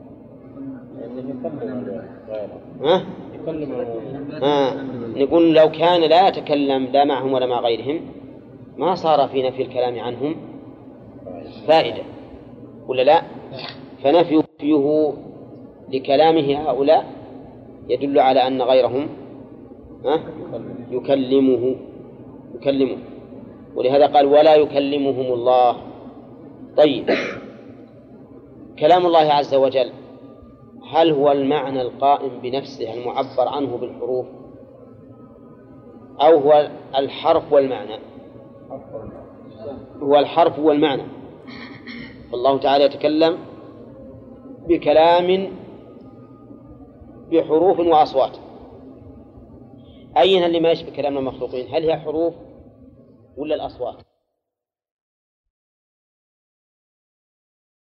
نقول لو كان لا يتكلم لا معهم ولا مع غيرهم ما صار في نفي الكلام عنهم فائدة، ولا لا؟ فنفيه لكلامه هؤلاء يدل على أن غيرهم يكلمه، ولهذا قال ولا يكلمهم الله. طيب، كلام الله عز وجل هل هو المعنى القائم بنفسه المعبر عنه بالحروف، أو هو الحرف والمعنى؟ هو الحرف والمعنى. فالله تعالى يتكلم بكلام بحروف وأصوات. أين اللي ما يشبه كلامنا المخلوقين؟ هل هي حروف ولا الأصوات؟